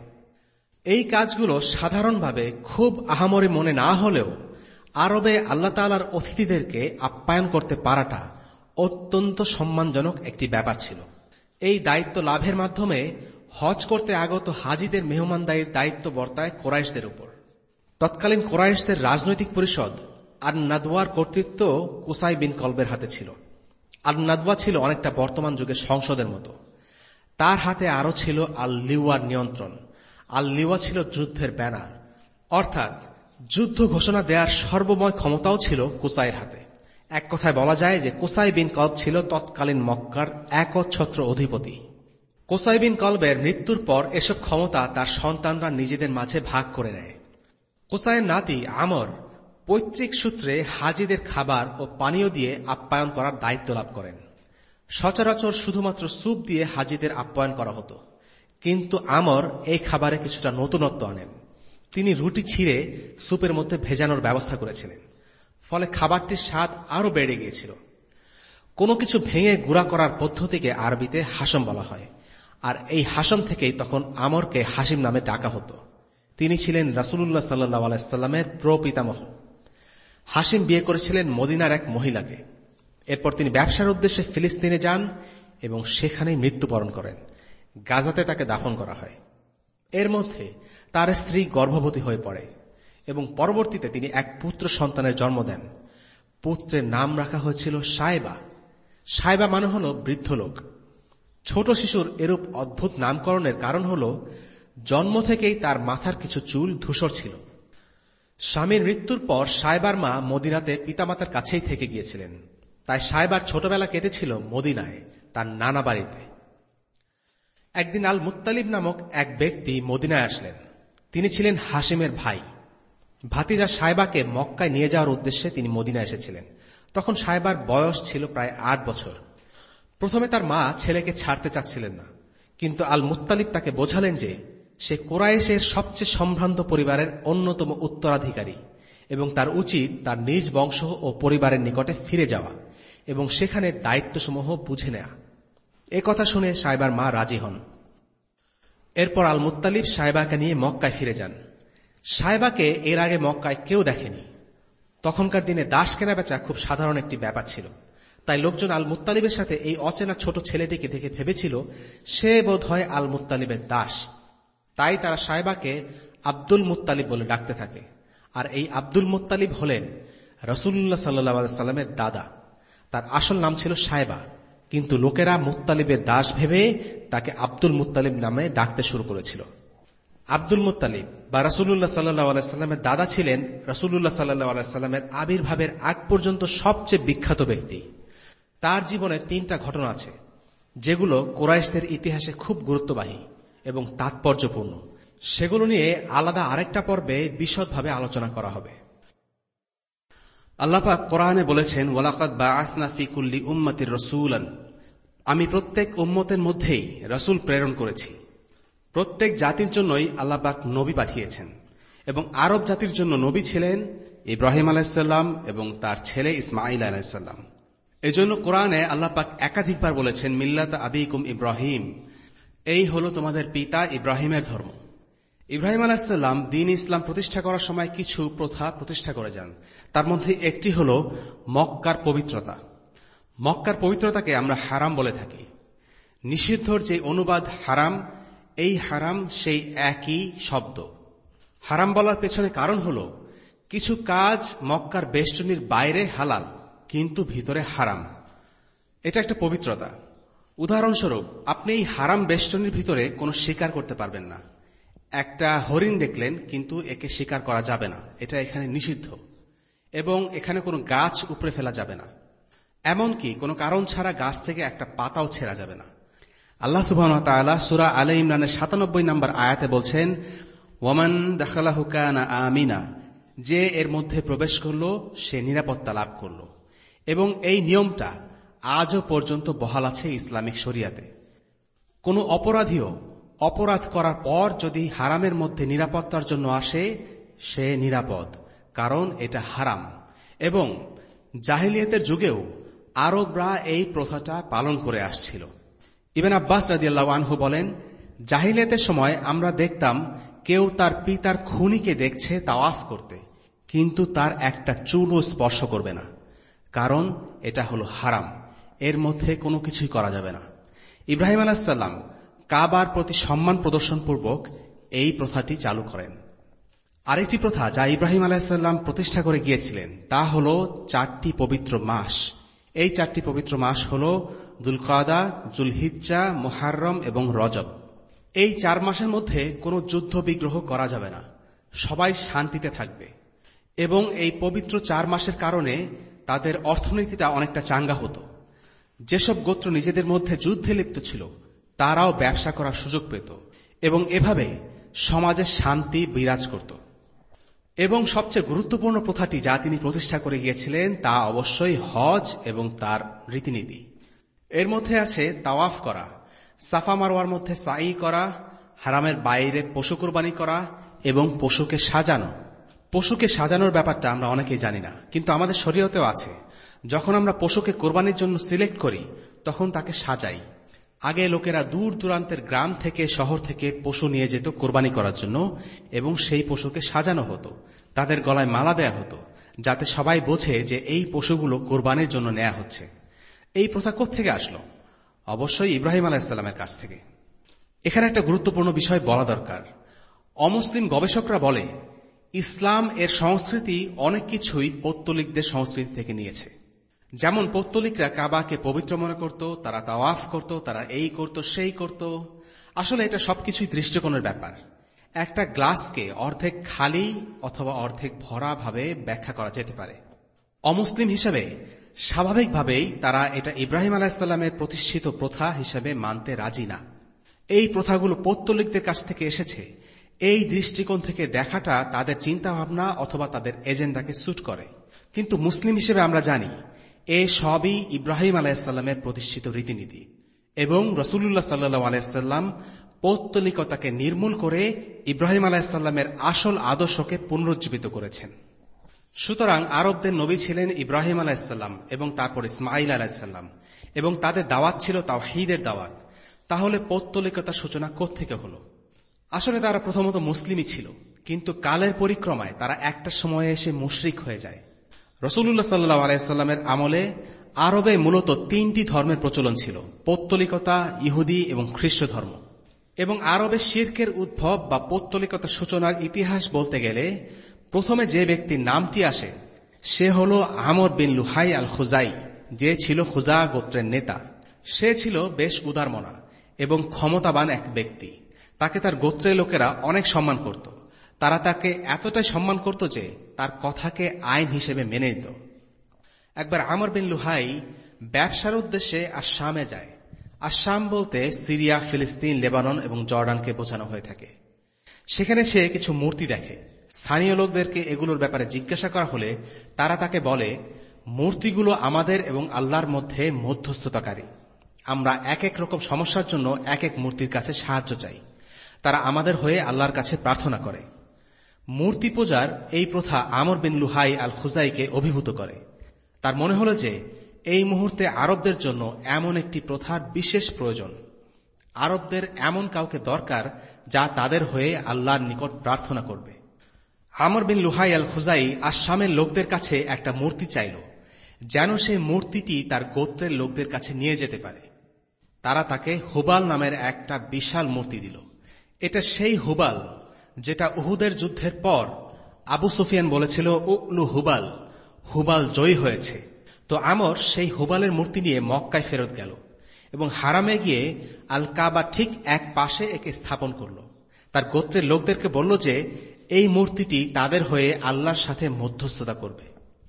এই কাজগুলো সাধারণভাবে খুব আহামরি মনে না হলেও আরবে আল্লাহ তাআলার অতিথিদেরকে আপ্যায়ন করতে পারাটা অত্যন্ত সম্মানজনক একটি ব্যাপার ছিল। এই দায়িত্ব লাভের মাধ্যমে হজ করতে আগত হাজিদের মেহমানদারির দায়িত্ব বর্তায় কুরাইশদের উপর। তৎকালীন কুরাইশদের রাজনৈতিক পরিষদ আর নাদওয়ার কর্তৃত্ব কুসাই বিন কলবের হাতে ছিল। আর নাদওয়া ছিল অনেকটা বর্তমান যুগের সংসদের মতো। তার হাতে আরও ছিল আল লিওয়ার নিয়ন্ত্রণ। আল লিওয়া ছিল যুদ্ধের ব্যানার, অর্থাৎ যুদ্ধ ঘোষণা দেওয়ার সর্বময় ক্ষমতাও ছিল কুসাইয়ের হাতে। এক কথায় বলা যায় যে কুসাই বিন কলব ছিল তৎকালীন মক্কার একচ্ছত্র অধিপতি। কুসাই বিন কলবের মৃত্যুর পর এসব ক্ষমতা তার সন্তানরা নিজেদের মাঝে ভাগ করে নেয়। কুসাইয়ের নাতি আমর পৈতৃক সূত্রে হাজিদের খাবার ও পানীয় দিয়ে আপ্যায়ন করার দায়িত্ব লাভ করেন। সচরাচর শুধুমাত্র স্যুপ দিয়ে হাজিদের আপ্যায়ন করা হতো, কিন্তু আমর এই খাবারে কিছুটা নতুনত্ব আনেন। তিনি রুটি ছিঁড়ে স্যুপের মধ্যে ভেজানোর ব্যবস্থা করেছিলেন, ফলে খাবারটির স্বাদ আরও বেড়ে গিয়েছিল। কোনো কিছু ভেঙে গুঁড়া করার পদ্ধতিকে আরবিতে হাসম বলা হয়, আর এই হাসম থেকেই তখন আমরকে হাসিম নামে ডাকা হতো। তিনি ছিলেন রাসূলুল্লাহ সাল্লাল্লাহু আলাইহি ওয়াসাল্লামের প্রপিতামহ। হাসিম বিয়ে করেছিলেন মদিনার এক মহিলাকে। এরপর তিনি ব্যবসার উদ্দেশ্যে ফিলিস্তিনে যান এবং সেখানেই মৃত্যুবরণ করেন। গাজাতে তাকে দাফন করা হয়। এর মধ্যে তার স্ত্রী গর্ভবতী হয়ে পড়ে এবং পরবর্তীতে তিনি এক পুত্র সন্তানের জন্ম দেন। পুত্রের নাম রাখা হয়েছিল সায়বা। সায়বা মানে হল বৃদ্ধ লোক। ছোট শিশুর এরূপ অদ্ভুত নামকরণের কারণ হল জন্ম থেকেই তার মাথার কিছু চুল ধূসর ছিল। স্বামীর মৃত্যুর পর সায়বার মা মদিনাতে পিতামাতার কাছেই থেকে গিয়েছিলেন, তাই সায়বার ছোটবেলা কেটেছিল মদিনায়, তার নানা বাড়িতে। একদিন আল মুত্তালিব নামক এক ব্যক্তি মদিনায় আসলেন। তিনি ছিলেন হাসিমের ভাই। ভাতিজা সায়বাকে মক্কায় নিয়ে যাওয়ার উদ্দেশ্যে তিনি মদিনায় এসেছিলেন। তখন সায়বার বয়স ছিল প্রায় আট বছর। প্রথমে তার মা ছেলেকে ছাড়তে চাচ্ছিলেন না, কিন্তু আল মুত্তালিব তাকে বোঝালেন যে সে কুরাইশের সবচেয়ে সম্ভ্রান্ত পরিবারের অন্যতম উত্তরাধিকারী এবং তার উচিত তার নিজ বংশ ও পরিবারের নিকটে ফিরে যাওয়া এবং সেখানে দায়িত্বসমূহ বুঝে নেয়া। এ কথা শুনে সায়বার মা রাজি হন। এরপর আল মুত্তালিব সায়বাকে নিয়ে মক্কায় ফিরে যান। সায়বাকে এর আগে মক্কায় কেউ দেখেনি। তখনকার দিনে দাস কেনাবেচা খুব সাধারণ একটি ব্যাপার ছিল, তাই লোকজন আল মুত্তালিবের সাথে এই অচেনা ছোট ছেলেটিকে দেখে ভেবেছিল সে বোধ হয় আল মুত্তালিবের দাস। তাই তারা সায়বাকে আব্দুল মুত্তালিব বলে ডাকতে থাকে। আর এই আব্দুল মুত্তালিব হলেন রাসূলুল্লাহ সাল্লাল্লাহু আলাইহি সাল্লামের দাদা। তার আসল নাম ছিল সায়বা, কিন্তু লোকেরা মুত্তালিবের দাস ভেবে তাকে আব্দুল মুত্তালিব নামে ডাকতে শুরু করেছিল। আব্দুল মুত্তালিব বা রাসূলুল্লাহ সাল্লাল্লাহু আলাইহি সাল্লামের দাদা ছিলেন রাসূলুল্লাহ সাল্লাল্লাহু আলাইহি সাল্লামের আবির্ভাবের আগ পর্যন্ত সবচেয়ে বিখ্যাত ব্যক্তি। তার জীবনে তিনটা ঘটনা আছে যেগুলো কুরাইশদের ইতিহাসে খুব গুরুত্ববাহী এবং তাৎপর্যপূর্ণ। সেগুলো নিয়ে আলাদা আরেকটা পর্বে বিশদভাবে আলোচনা করা হবে। আল্লাহ পাক কোরআনে বলেছেন, ওয়ালাকাদ বাআসনা ফি কুল্লি উম্মাতির রাসূলান, আমি প্রত্যেক উম্মতের মধ্যেই রাসূল প্রেরণ করেছি। প্রত্যেক জাতির জন্যই আল্লাহ পাক নবী পাঠিয়েছেন এবং আরব জাতির জন্য নবী ছিলেন ইব্রাহিম আলাইহিস সালাম এবং তার ছেলে ইসমাঈল আলাইহিস সালাম। এজন্য কোরআনে আল্লাহ পাক একাধিকবার বলেছেন, মিল্লাত আবিকুম ইব্রাহিম, এই হলো তোমাদের পিতা ইব্রাহিমের ধর্ম। ইব্রাহিম আলাইহিস সালাম দ্বীন ইসলাম প্রতিষ্ঠা করার সময় কিছু প্রথা প্রতিষ্ঠা করে যান। তার মধ্যে একটি হল মক্কার পবিত্রতা। মক্কার পবিত্রতাকে আমরা হারাম বলে থাকি। নিষিদ্ধর যে অনুবাদ হারাম, এই হারাম সেই একই শব্দ। হারাম বলার পেছনে কারণ হল কিছু কাজ মক্কার বেষ্টনীর বাইরে হালাল কিন্তু ভিতরে হারাম। এটা একটা পবিত্রতা। উদাহরণস্বরূপ, আপনি এই হারাম বেষ্টনীর ভিতরে কোনো শিকার করতে পারবেন না। একটা হরিণ দেখলেন কিন্তু একে শিকার করা যাবে না, এটা এখানে নিষিদ্ধ। এবং এখানে কোনো গাছ উপড়ে ফেলা যাবে না, এমনকি কোনো কারণ ছাড়া গাছ থেকে একটা পাতাও ছেঁড়া যাবে না। আল্লাহ সুবহানাহু ওয়া তাআলা সূরা আলে ইমরানের সাতানব্বই নম্বর আয়াতে বলছেন, ওয়ামান দাখালাহু কানা আমিনা, যে এর মধ্যে প্রবেশ করল সে নিরাপত্তা লাভ করল। এবং এই নিয়মটা আজও পর্যন্ত বহাল আছে ইসলামিক শরিয়াতে। কোনো অপরাধীও অপরাধ করার পর যদি হারামের মধ্যে নিরাপত্তার জন্য আসে, সে নিরাপদ, কারণ এটা হারাম। এবং জাহিলিয়াতের যুগেও আরবরা এই প্রথাটা পালন করে আসছিল। ইবনে আব্বাস রাদিয়াল্লাহু আনহু বলেন, জাহিলিয়াতের সময় আমরা দেখতাম কেউ তার পিতার খুনিকে দেখছে তাওয়াফ করতে, কিন্তু তার একটা চুলও স্পর্শ করবে না, কারণ এটা হলো হারাম, এর মধ্যে কোনো কিছুই করা যাবে না। ইব্রাহিম আলাইহিস সালাম কাবার প্রতি সম্মান প্রদর্শনপূর্বক এই প্রথাটি চালু করেন। আরেকটি প্রথা যা ইব্রাহিম আলাইহিস সালাম প্রতিষ্ঠা করে গিয়েছিলেন তা হল চারটি পবিত্র মাস। এই চারটি পবিত্র মাস হল যুলকাদা, যুলহিজ্জা, মুহাররম এবং রজব। এই চার মাসের মধ্যে কোনো যুদ্ধ বিগ্রহ করা যাবে না, সবাই শান্তিতে থাকবে। এবং এই পবিত্র চার মাসের কারণে তাদের অর্থনীতিটা অনেকটা চাঙ্গা হতো। যেসব গোত্র নিজেদের মধ্যে যুদ্ধে লিপ্ত ছিল তারাও ব্যবসা করার সুযোগ পেত এবং এভাবে সমাজে শান্তি বিরাজ করত। এবং সবচেয়ে গুরুত্বপূর্ণ প্রথাটি যা তিনি প্রতিষ্ঠা করে গিয়েছিলেন তা অবশ্যই হজ এবং তার রীতিনীতি। এর মধ্যে আছে তাওয়াফ করা, সাফা মারওয়ার মধ্যে সাই করা, হারামের বাইরে পশু কুরবানি করা এবং পশুকে সাজানো। পশুকে সাজানোর ব্যাপারটা আমরা অনেকেই জানি না, কিন্তু আমাদের শরীয়তেও আছে। যখন আমরা পশুকে কোরবানির জন্য সিলেক্ট করি তখন তাকে সাজাই। আগে লোকেরা দূর দূরান্তের গ্রাম থেকে শহর থেকে পশু নিয়ে যেত কোরবানি করার জন্য এবং সেই পশুকে সাজানো হতো, তাদের গলায় মালা দেয়া হতো, যাতে সবাই বোঝে যে এই পশুগুলো কোরবানির জন্য নেওয়া হচ্ছে। এই প্রথা কোত্থেকে আসলো? অবশ্যই ইব্রাহিম আলাইহিস সালামের কাছ থেকে। এখানে একটা গুরুত্বপূর্ণ বিষয় বলা দরকার। অমুসলিম গবেষকরা বলে ইসলাম এর সংস্কৃতি অনেক কিছুই পৌত্তলিকদের সংস্কৃতি থেকে নিয়েছে। যেমন পৌত্তলিকরা কাবাকে পবিত্র মনে করত, তারা তাওয়াফ করত, তারা এই করত সেই করত। আসলে এটা সবকিছুই দৃষ্টিকোণের ব্যাপার। একটা গ্লাসকে অর্ধেক খালি অথবা অর্ধেক ভরা ভাবে ব্যাখ্যা করা যেতে পারে। অমুসলিম হিসেবে স্বাভাবিকভাবেই তারা এটা ইব্রাহিম আলাইহিস সালামের প্রতিষ্ঠিত প্রথা হিসেবে মানতে রাজি না। এই প্রথাগুলো পৌত্তলিকদের কাছ থেকে এসেছে এই দৃষ্টিকোণ থেকে দেখাটা তাদের চিন্তাভাবনা অথবা তাদের এজেন্ডাকে স্যুট করে। কিন্তু মুসলিম হিসেবে আমরা জানি এ সবই ইব্রাহিম আলাইহিসসালামের প্রতিষ্ঠিত রীতিনীতি এবং রাসূলুল্লাহ সাল্লাল্লাহু আলাইহি ওয়াসাল্লাম পৌত্তলিকতাকে নির্মূল করে ইব্রাহিম আলাইহিসসালামের আসল আদর্শকে পুনরুজ্জীবিত করেছেন। সুতরাং আরবদের নবী ছিলেন ইব্রাহিম আলাইহিসসালাম এবং তারপর ইসমাঈল আলাইহিসসালাম এবং তাদের দাওয়াত ছিল তাওহীদের দাওয়াত। তাহলে পৌত্তলিকতার সূচনা কোত্থেকে হল? আসলে তারা প্রথমত মুসলিমই ছিল, কিন্তু কালের পরিক্রমায় তারা একটা সময়ে এসে মুশরিক হয়ে যায়। রাসূলুল্লাহ সাল্লাল্লাহু আলাইহি ওয়াসাল্লামের আমলে আরবে মূলত তিনটি ধর্মের প্রচলন ছিল: পৌত্তলিকতা, ইহুদি এবং খ্রিস্ট ধর্ম। এবং আরবে শিরকের উদ্ভব বা পৌত্তলিকতার সূচনার ইতিহাস বলতে গেলে প্রথমে যে ব্যক্তির নামটি আসে সে হল আমর বিন লুহাই আল খুজাই, যে ছিল খুজা গোত্রের নেতা। সে ছিল বেশ উদারমনা এবং ক্ষমতাবান এক ব্যক্তি। তাকে তার গোত্রের লোকেরা অনেক সম্মান করত। তারা তাকে এতটাই সম্মান করত যে তার কথাকে আইন হিসেবে মেনে নিত। একবার আমর বিন লুহাই ব্যবসার উদ্দেশ্যে আশামে যায়। আশাম বলতে সিরিয়া, ফিলিস্তিন, লেবানন এবং জর্ডানকে বোঝানো হয়ে থাকে। সেখানে সে কিছু মূর্তি দেখে। স্থানীয় লোকদেরকে এগুলোর ব্যাপারে জিজ্ঞাসা করা হলে তারা তাকে বলে, মূর্তিগুলো আমাদের এবং আল্লাহর মধ্যে মধ্যস্থতাকারী। আমরা এক এক রকম সমস্যার জন্য এক এক মূর্তির কাছে সাহায্য চাই। তারা আমাদের হয়ে আল্লাহর কাছে প্রার্থনা করে। মূর্তি পূজার এই প্রথা আমর বিন লুহাই আল খুজাইকে অভিভূত করে। তার মনে হল যে এই মুহূর্তে আরবদের জন্য এমন একটি প্রথার বিশেষ প্রয়োজন। আরবদের এমন কাউকে দরকার যা তাদের হয়ে আল্লাহর নিকট প্রার্থনা করবে। আমর বিন লুহাই আল খুজাই আশামের লোকদের কাছে একটা মূর্তি চাইল, যেন সেই মূর্তিটি তার গোত্রের লোকদের কাছে নিয়ে যেতে পারে। তারা তাকে হুবাল নামের একটা বিশাল মূর্তি দিল। এটা সেই হুবাল যেটা উহুদের যুদ্ধের পর আবু সুফিয়ান বলেছিল, উলু হুবাল, হুবাল জয়ী হয়েছে। তো আমর সেই হুবালের মূর্তি নিয়ে মক্কায় ফেরত গেল এবং হারামে গিয়ে আল কাবা ঠিক এক পাশে একে স্থাপন করল। তার গোত্রের লোকদেরকে বলল যে এই মূর্তিটি তাদের হয়ে আল্লাহর সাথে মধ্যস্থতা করবে।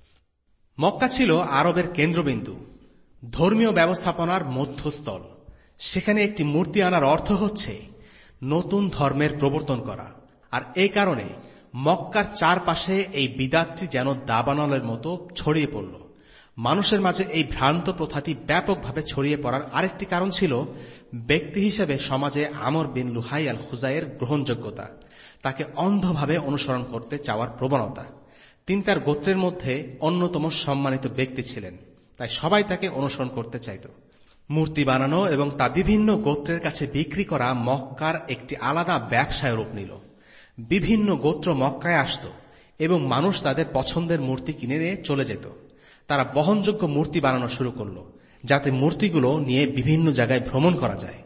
মক্কা ছিল আরবের কেন্দ্রবিন্দু, ধর্মীয় ব্যবস্থাপনার মধ্যস্থল। সেখানে একটি মূর্তি আনার অর্থ হচ্ছে নতুন ধর্মের প্রবর্তন করা। আর এই কারণে মক্কার চারপাশে এই বিদাতটি যেন দাবানলের মতো ছড়িয়ে পড়ল। মানুষের মাঝে এই ভ্রান্ত প্রথাটি ব্যাপকভাবে ছড়িয়ে পড়ার আরেকটি কারণ ছিল ব্যক্তি হিসেবে সমাজে আমর বিন লুহাই আল খুজাইয়ের গ্রহণযোগ্যতা, তাকে অন্ধভাবে অনুসরণ করতে চাওয়ার প্রবণতা। তিনি তার গোত্রের মধ্যে অন্যতম সম্মানিত ব্যক্তি ছিলেন, তাই সবাই তাকে অনুসরণ করতে চাইত। মূর্তি বানানো এবং তা বিভিন্ন গোত্রের কাছে বিক্রি করা মক্কার একটি আলাদা ব্যবসায় রূপ নিল। বিভিন্ন গোত্র মক্কায় আসত এবং মানুষ তাদের পছন্দের মূর্তি কিনে নিয়ে চলে যেত। তারা বহনযোগ্য মূর্তি বানানো শুরু করল, যাতে মূর্তিগুলো নিয়ে বিভিন্ন জায়গায় ভ্রমণ করা যায়।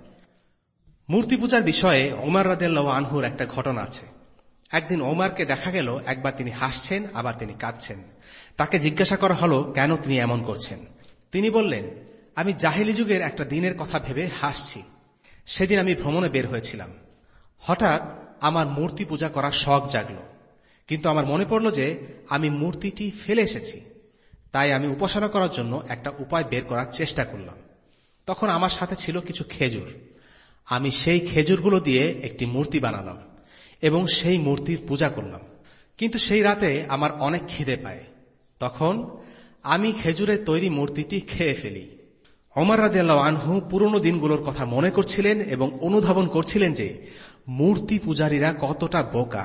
মূর্তি পূজার বিষয়ে ওমর রাদিয়াল্লাহু আনহুর একটা ঘটনা আছে। একদিন ওমরকে দেখা গেল একবার তিনি হাসছেন, আবার তিনি কাঁদছেন। তাকে জিজ্ঞাসা করা হলো কেন তিনি এমন করছেন। তিনি বললেন, আমি জাহেলি যুগের একটা দিনের কথা ভেবে হাসছি। সেদিন আমি ভ্রমণে বের হয়েছিলাম। হঠাৎ আমার মূর্তি পূজা করার শখ জাগল, কিন্তু আমার মনে পড়ল যে আমি মূর্তিটি ফেলে এসেছি। তাই আমি উপাসনা করার জন্য একটা উপায় বের করার চেষ্টা করলাম। তখন আমার সাথে ছিল কিছু খেজুর। আমি সেই খেজুরগুলো দিয়ে একটি মূর্তি বানালাম এবং সেই মূর্তির পূজা করলাম। কিন্তু সেই রাতে আমার অনেক খিদে পায়। তখন আমি খেজুরের তৈরি মূর্তিটি খেয়ে ফেলি। ওমর রাদিয়াল্লাহু আনহু পুরনো দিনগুলোর কথা মনে করছিলেন এবং অনুধাবন করছিলেন যে মূর্তি পূজারীরা কতটা বোকা।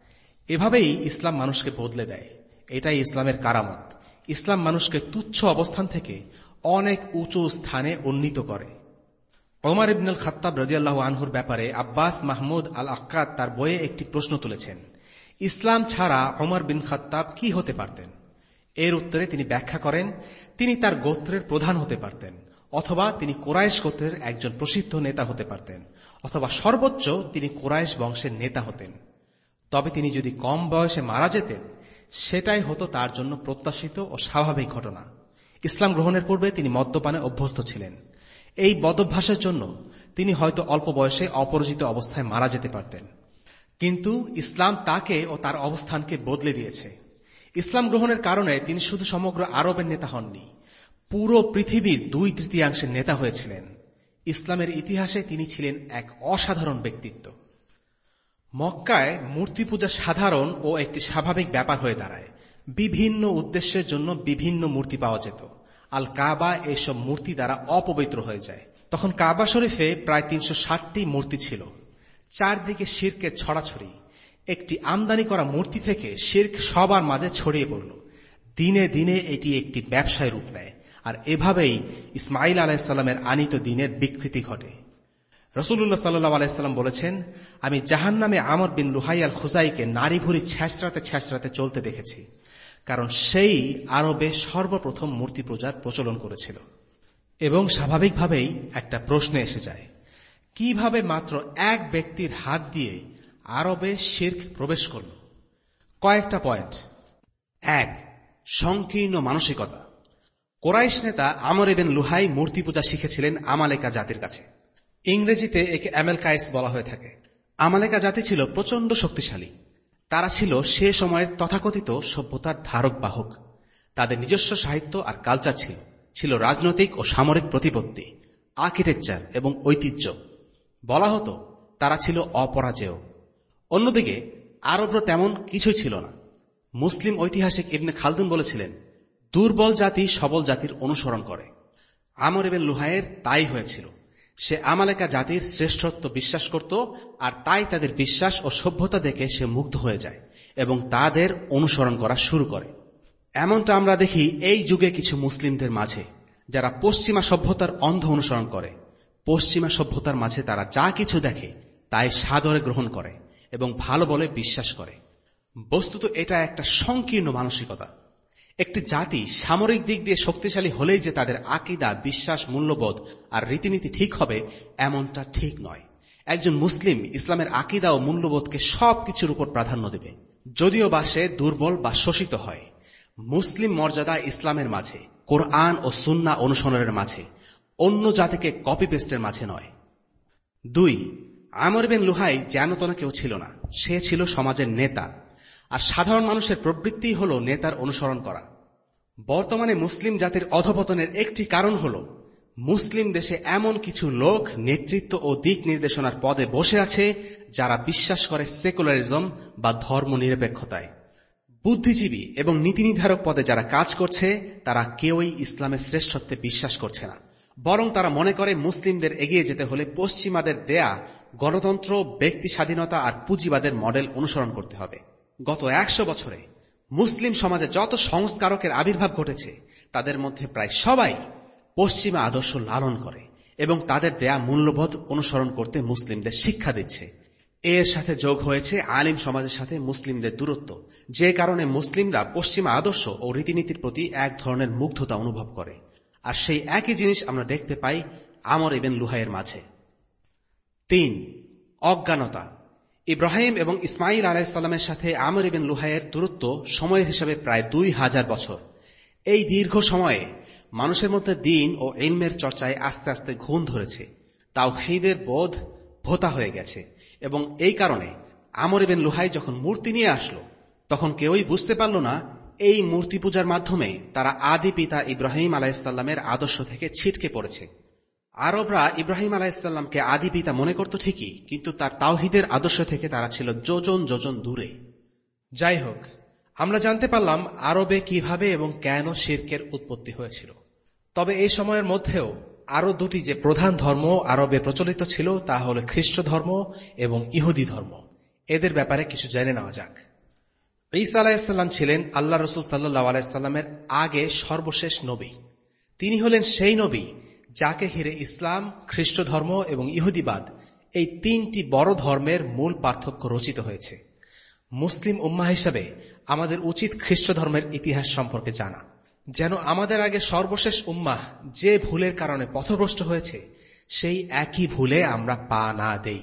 এভাবেই ইসলাম মানুষকে বদলে দেয়। এটাই ইসলামের কারামত। ইসলাম মানুষকে তুচ্ছ অবস্থান থেকে অনেক উঁচু স্থানে উন্নীত করে। ওমর ইবনুল খাত্তাব রাদিয়াল্লাহু আনহুর ব্যাপারে আব্বাস মাহমুদ আল আক্কাদ তার বইয়ে একটি প্রশ্ন তুলেছেন, ইসলাম ছাড়া ওমর বিন খাত্তাব কি হতে পারতেন? এর উত্তরে তিনি ব্যাখ্যা করেন, তিনি তার গোত্রের প্রধান হতে পারতেন, অথবা তিনি কোরাইশ গোত্রের একজন প্রসিদ্ধ নেতা হতে পারতেন, অথবা সর্বোচ্চ তিনি কোরাইশ বংশের নেতা হতেন। তবে তিনি যদি কম বয়সে মারা যেতেন, সেটাই হতো তার জন্য প্রত্যাশিত ও স্বাভাবিক ঘটনা। ইসলাম গ্রহণের পূর্বে তিনি মদ্যপানে অভ্যস্ত ছিলেন। এই বদভ্যাসের জন্য তিনি হয়তো অল্প বয়সে অপরিচিত অবস্থায় মারা যেতে পারতেন। কিন্তু ইসলাম তাকে ও তার অবস্থানকে বদলে দিয়েছে। ইসলাম গ্রহণের কারণে তিনি শুধু সমগ্র আরবের নেতা হননি, পুরো পৃথিবীর দুই তৃতীয়াংশের নেতা হয়েছিলেন। ইসলামের ইতিহাসে তিনি ছিলেন এক অসাধারণ ব্যক্তিত্ব। মক্কায় মূর্তি পূজা সাধারণ ও একটি স্বাভাবিক ব্যাপার হয়ে দাঁড়ায়। বিভিন্ন উদ্দেশ্যের জন্য বিভিন্ন মূর্তি পাওয়া যেত। আল কাবা এসব মূর্তি দ্বারা অপবিত্র হয়ে যায়। তখন কাবা শরীফে প্রায় তিনশো ষাটটি মূর্তি ছিল। চারদিকে শিরকের ছড়াছড়ি। একটি আমদানি করা মূর্তি থেকে শিরক সবার মাঝে ছড়িয়ে পড়ল। দিনে দিনে এটি একটি ব্যবসায় রূপ নেয়, আর এভাবেই ইসমাইল আলাইহিসসালামের আনিত দিনের বিকৃতি ঘটে। রাসূলুল্লাহ সাল্লাল্লাহু আলাইহি ওয়াসাল্লাম বলেছেন, আমি জাহান্নামে আমর বিন লুহাই আল খুজাইকে নারী ভুঁড়ি ছেঁচড়াতে ছেঁচড়াতে চলতে দেখেছি, কারণ সেই আরবে সর্বপ্রথম মূর্তি পূজার প্রচলন করেছিল। এবং স্বাভাবিকভাবেই একটা প্রশ্ন এসে যায়, কিভাবে মাত্র এক ব্যক্তির হাত দিয়ে আরবে শিরক প্রবেশ করল? কয়েকটা পয়েন্ট। এক, সংকীর্ণ মানসিকতা। কোরাইশ নেতা আমর ইবনে লুহাই মূর্তি পূজা শিখেছিলেন আমালেকা জাতির কাছে। ইংরেজিতে একে অ্যামেলকাইটস বলা হয়ে থাকে। আমালেকা জাতি ছিল প্রচন্ড শক্তিশালী। তারা ছিল সে সময়ের তথাকথিত সভ্যতার ধারক বাহক। তাদের নিজস্ব সাহিত্য আর কালচার ছিল ছিল রাজনৈতিক ও সামরিক প্রতিপত্তি, আর্কিটেকচার এবং ঐতিহ্য। বলা হতো তারা ছিল অপরাজেয়। অন্যদিকে আরবরা তেমন কিছুই ছিল না। মুসলিম ঐতিহাসিক ইবনে খালদুন বলেছিলেন, দুর্বল জাতি সবল জাতির অনুসরণ করে। আমর ইবনে লুহাইয়ের তাই হয়েছিল। সে আমালেকা জাতির শ্রেষ্ঠত্ব বিশ্বাস করত, আর তাই তাদের বিশ্বাস ও সভ্যতা দেখে সে মুগ্ধ হয়ে যায় এবং তাদের অনুসরণ করা শুরু করে। এমনটা আমরা দেখি এই যুগে কিছু মুসলিমদের মাঝে, যারা পশ্চিমা সভ্যতার অন্ধ অনুসরণ করে। পশ্চিমা সভ্যতার মাঝে তারা যা কিছু দেখে তাই সাদরে গ্রহণ করে এবং ভালো বলে বিশ্বাস করে। বস্তুত এটা একটা সংকীর্ণ মানসিকতা। একটি জাতি সামরিক দিক দিয়ে শক্তিশালী হলেই যে তাদের আকীদা, বিশ্বাস, মূল্যবোধ আর রীতিনীতি ঠিক হবে, এমনটা ঠিক নয়। একজন মুসলিম ইসলামের আকীদা ও মূল্যবোধকে সবকিছুর উপর প্রাধান্য দেবে, যদিও বা সে দুর্বল বা শোষিত হয়। মুসলিম মর্যাদা ইসলামের মাঝে, কোরআন ও সুন্নাহ অনুসরণের মাঝে, অন্য জাতিকে কপি পেস্টের মাঝে নয়। দুই, আমর বিন লুহাই জ্ঞানতনা কেউ ছিল না। সে ছিল সমাজের নেতা, আর সাধারণ মানুষের প্রবৃত্তি হল নেতার অনুসরণ করা। বর্তমানে মুসলিম জাতির অধপতনের একটি কারণ হল মুসলিম দেশে এমন কিছু লোক নেতৃত্ব ও দিক নির্দেশনার পদে বসে আছে যারা বিশ্বাস করে সেকুলারিজম বা ধর্ম নিরপেক্ষতায়। বুদ্ধিজীবী এবং নীতি নির্ধারক পদে যারা কাজ করছে তারা কেউই ইসলামের শ্রেষ্ঠত্বে বিশ্বাস করছে না, বরং তারা মনে করে মুসলিমদের এগিয়ে যেতে হলে পশ্চিমাদের দেয়া গণতন্ত্র, ব্যক্তি স্বাধীনতা আর পুঁজিবাদের মডেল অনুসরণ করতে হবে। গত একশো বছরে মুসলিম সমাজে যত সংস্কারকের আবির্ভাব ঘটেছে তাদের মধ্যে প্রায় সবাই পশ্চিমা আদর্শ লালন করে এবং তাদের দেয়া মূল্যবোধ অনুসরণ করতে মুসলিমদের শিক্ষা দিচ্ছে। এর সাথে যোগ হয়েছে আলিম সমাজের সাথে মুসলিমদের দূরত্ব, যে কারণে মুসলিমরা পশ্চিমা আদর্শ ও রীতিনীতির প্রতি এক ধরনের মুগ্ধতা অনুভব করে। আর সেই একই জিনিস আমরা দেখতে পাই আমর ইবনে লুহাইয়ের মাঝে। তিন, অজ্ঞানতা। ইব্রাহিম এবং ইসমাইল আলাইহিস সালামের সাথে আমর ইবনে লুহাইয়ের দূরত্ব সময়ের হিসাবে প্রায় দুই হাজার বছর। এই দীর্ঘ সময়ে মানুষের মধ্যে দ্বীন ও ইলমের চর্চায় আস্তে আস্তে ঘুণ ধরেছে, তাওহীদের বোধ ভোঁতা হয়ে গেছে। এবং এই কারণে আমর ইবনে লুহাই যখন মূর্তি নিয়ে আসলো, তখন কেউই বুঝতে পারল না এই মূর্তি পূজার মাধ্যমে তারা আদি পিতা ইব্রাহিম আলাইহিস সালামের আদর্শ থেকে ছিটকে পড়েছে। আরবরা ইব্রাহিম আলাইহিস সালামকে আদি পিতা মনে করত ঠিকই, কিন্তু তার তাওহীদের আদর্শ থেকে তারা ছিল যোজন যোজন দূরে। যাই হোক, আমরা জানতে পারলাম আরবে কিভাবে এবং কেন শিরকের উৎপত্তি হয়েছিল। তবে এই সময়ের মধ্যেও আরো দুটি যে প্রধান ধর্ম আরবে প্রচলিত ছিল তা হল খ্রিস্ট ধর্ম এবং ইহুদি ধর্ম। এদের ব্যাপারে কিছু জেনে নেওয়া যাক। ঈসা আলাইহিস সালাম ছিলেন আল্লাহ রসুল সাল্লাল্লাহু আলাইহি সাল্লামের আগে সর্বশেষ নবী। তিনি হলেন সেই নবী যাকে ঘিরে ইসলাম, খ্রিস্ট ধর্ম এবং ইহুদিবাদ এই তিনটি বড় ধর্মের মূল পার্থক্য রচিত হয়েছে। মুসলিম উম্মাহ হিসাবে আমাদের উচিত খ্রিস্ট ধর্মের ইতিহাস সম্পর্কে জানা, যেন আমাদের আগে সর্বশেষ উম্মাহ যে ভুলের কারণে পথভ্রষ্ট হয়েছে সেই একই ভুলে আমরা পা না দেই।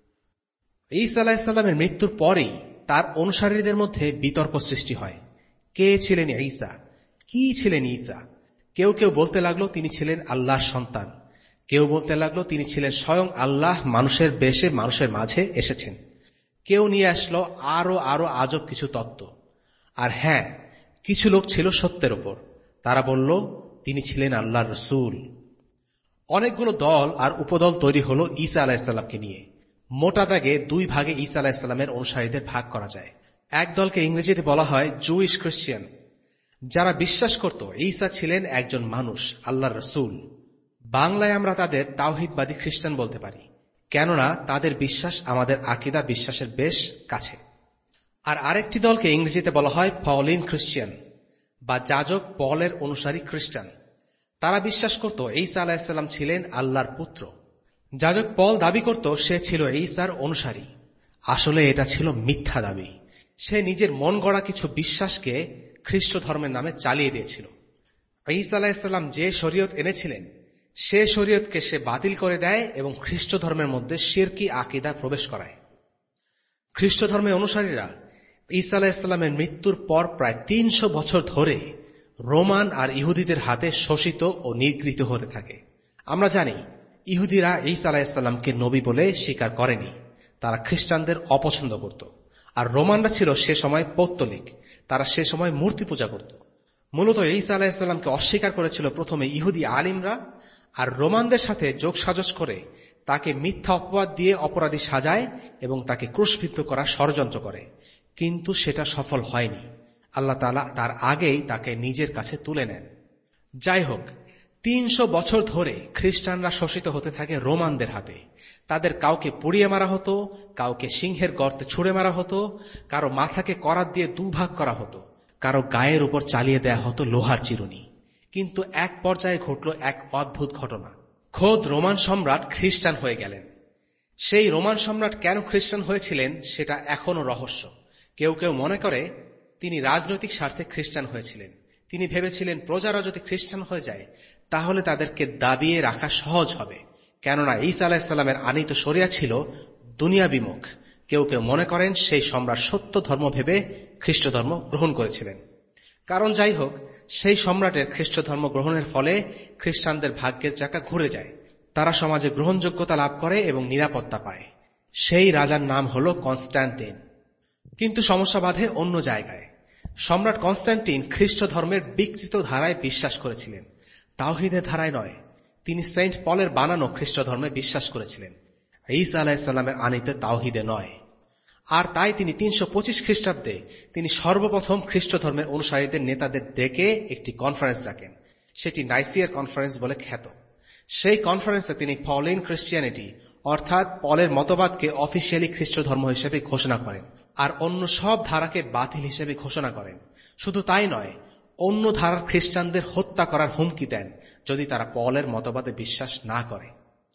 ঈসা আলাইহিস সালামের মৃত্যুর পরেই তার অনুসারীদের মধ্যে বিতর্ক সৃষ্টি হয়। কে ছিলেন ঈসা? কি ছিলেন ঈসা? কেউ কেউ বলতে লাগলো তিনি ছিলেন আল্লাহর সন্তান, কেউ বলতে লাগলো তিনি ছিলেন স্বয়ং আল্লাহ মানুষের বেশে মানুষের মাঝে এসেছেন। কেউ নিয়ে আসলো আরো আরো আজব কিছু তত্ত্ব। আর হ্যাঁ, কিছু লোক ছিল সত্যের উপর। তারা বলল তিনি ছিলেন আল্লাহর রাসূল। অনেকগুলো দল আর উপদল তৈরি হলো ঈসা আলাইহিস সালামকে নিয়ে। মোটা দাগে দুই ভাগে ঈসা আলাইহিসসালামের অনুসারীদের ভাগ করা যায়। এক দলকে ইংরেজিতে বলা হয় জুইশ খ্রিস্টান, যারা বিশ্বাস করত ঈসা ছিলেন একজন মানুষ, আল্লাহর রাসূল। বাংলায় আমরা তাদের তাওহীদবাদী খ্রিস্টান বলতে পারি, কেননা তাদের বিশ্বাস আমাদের আকীদা বিশ্বাসের বেশ কাছে। আর আরেকটি দলকে ইংরেজিতে বলা হয় পলিন খ্রিস্টান বা যাজক পলের অনুসারী খ্রিস্টান। তারা বিশ্বাস করত ঈসা আলাইহিসসালাম ছিলেন আল্লাহর পুত্র। যাজক পল দাবি করত সে ছিল ঈসার অনুসারী। আসলে এটা ছিল মিথ্যা দাবি। সে নিজের মন গড়া কিছু বিশ্বাসকে খ্রিস্ট ধর্মের নামে চালিয়ে দিয়েছিল। ঈসা আলাইহিসসালাম যে শরীয়ত এনেছিলেন সে শরীয়তকে সে বাতিল করে দেয় এবং খ্রিস্ট ধর্মের মধ্যে শিরকি আকীদা প্রবেশ করায়। খ্রিস্ট ধর্মের অনুসারীরা ঈসা আলাইহিসসালামের মৃত্যুর পর প্রায় তিনশো বছর ধরে রোমান আর ইহুদিদের হাতে শোষিত ও নিগৃহীত হতে থাকে। আমরা জানি ইহুদিরা ঈসা আলাইহিসসালামকে নবী বলে স্বীকার করেনি, তারা খ্রিস্টানদের অপছন্দ করত। আর রোমানরা ছিল সে সময় পৌত্তলিক, তারা সে সময় মূর্তি পূজা করত। মূলত ঈসা আলাইহিসসালামকে অস্বীকার করেছিল প্রথমে ইহুদি আলিমরা, আর রোমানদের সাথে যোগসাজশ করে তাকে মিথ্যা অপবাদ দিয়ে অপরাধী সাজায় এবং তাকে ক্রুশবিদ্ধ করার ষড়যন্ত্র করে, কিন্তু সেটা সফল হয়নি। আল্লাহ তাআলা তার আগেই তাকে নিজের কাছে তুলে নেন। যাই হোক, তিনশো বছর ধরে খ্রিস্টানরা শোষিত হতে থাকে রোমানদের হাতে। তাদের কাউকে পুড়িয়ে মারা হতো, কাউকে সিংহের গর্তে ছুঁড়ে মারা হতো, কারো মাথাকে করাত দিয়ে দুভাগ করা হতো, কারো গায়ের উপর চালিয়ে দেয়া হতো লোহার চিরুনি। কিন্তু এক পর্যায়ে ঘটল এক অদ্ভুত ঘটনা। খোদ রোমান সম্রাট খ্রিস্টান হয়ে গেলেন। সেই রোমান সম্রাট কেন খ্রিস্টান হয়েছিলেন সেটা এখনো রহস্য। কেউ কেউ মনে করে তিনি রাজনৈতিক স্বার্থে খ্রিস্টান হয়েছিলেন। তিনি ভেবেছিলেন প্রজারা যদি খ্রিস্টান হয়ে যায় তাহলে তাদেরকে দাবিয়ে রাখা সহজ হবে, কেননা ঈসা আলাইহিসসালামের আনীত শরিয়া ছিল দুনিয়া বিমুখ। কেউ কেউ মনে করেন সেই সম্রাট সত্য ধর্ম ভেবে খ্রিস্ট ধর্ম গ্রহণ করেছিলেন। কারণ যাই হোক, সেই সম্রাটের খ্রিস্ট ধর্ম গ্রহণের ফলে খ্রিস্টানদের ভাগ্যের চাকা ঘুরে যায়। তারা সমাজে গ্রহণযোগ্যতা লাভ করে এবং নিরাপত্তা পায়। সেই রাজার নাম হল কনস্ট্যান্টিন। কিন্তু সমস্যা বাধে অন্য জায়গায়। সম্রাট কনস্ট্যান্টিন খ্রিস্ট ধর্মের বিকৃত ধারায় বিশ্বাস করেছিলেন, তাওহীদের ধারায় নয়। তিনি সেন্ট পলের বানানো খ্রিস্ট ধর্মে বিশ্বাস করেছিলেন, ঈসা আলাইহিসসালামের আনীত তাওহীদে নয়। আর তাই তিনি তিনশো পঁচিশ খ্রিস্টাব্দে তিনি সর্বপ্রথম খ্রিস্ট ধর্মের অনুসারীদের নেতাদের ডেকে একটি কনফারেন্স ডাকেন। সেটি নাইসিয়ার কনফারেন্স বলে খ্যাত। সেই কনফারেন্সে তিনি পলিন খ্রিস্টিয়ানিটি অর্থাৎ পলের মতবাদকে অফিসিয়ালি খ্রিস্ট ধর্ম হিসেবে ঘোষণা করেন আর অন্য সব ধারাকে বাতিল হিসেবে ঘোষণা করেন। শুধু তাই নয়, অন্য ধারার খ্রিস্টানদের হত্যা করার হুমকি দেন যদি তারা পলের মতবাদে বিশ্বাস না করে।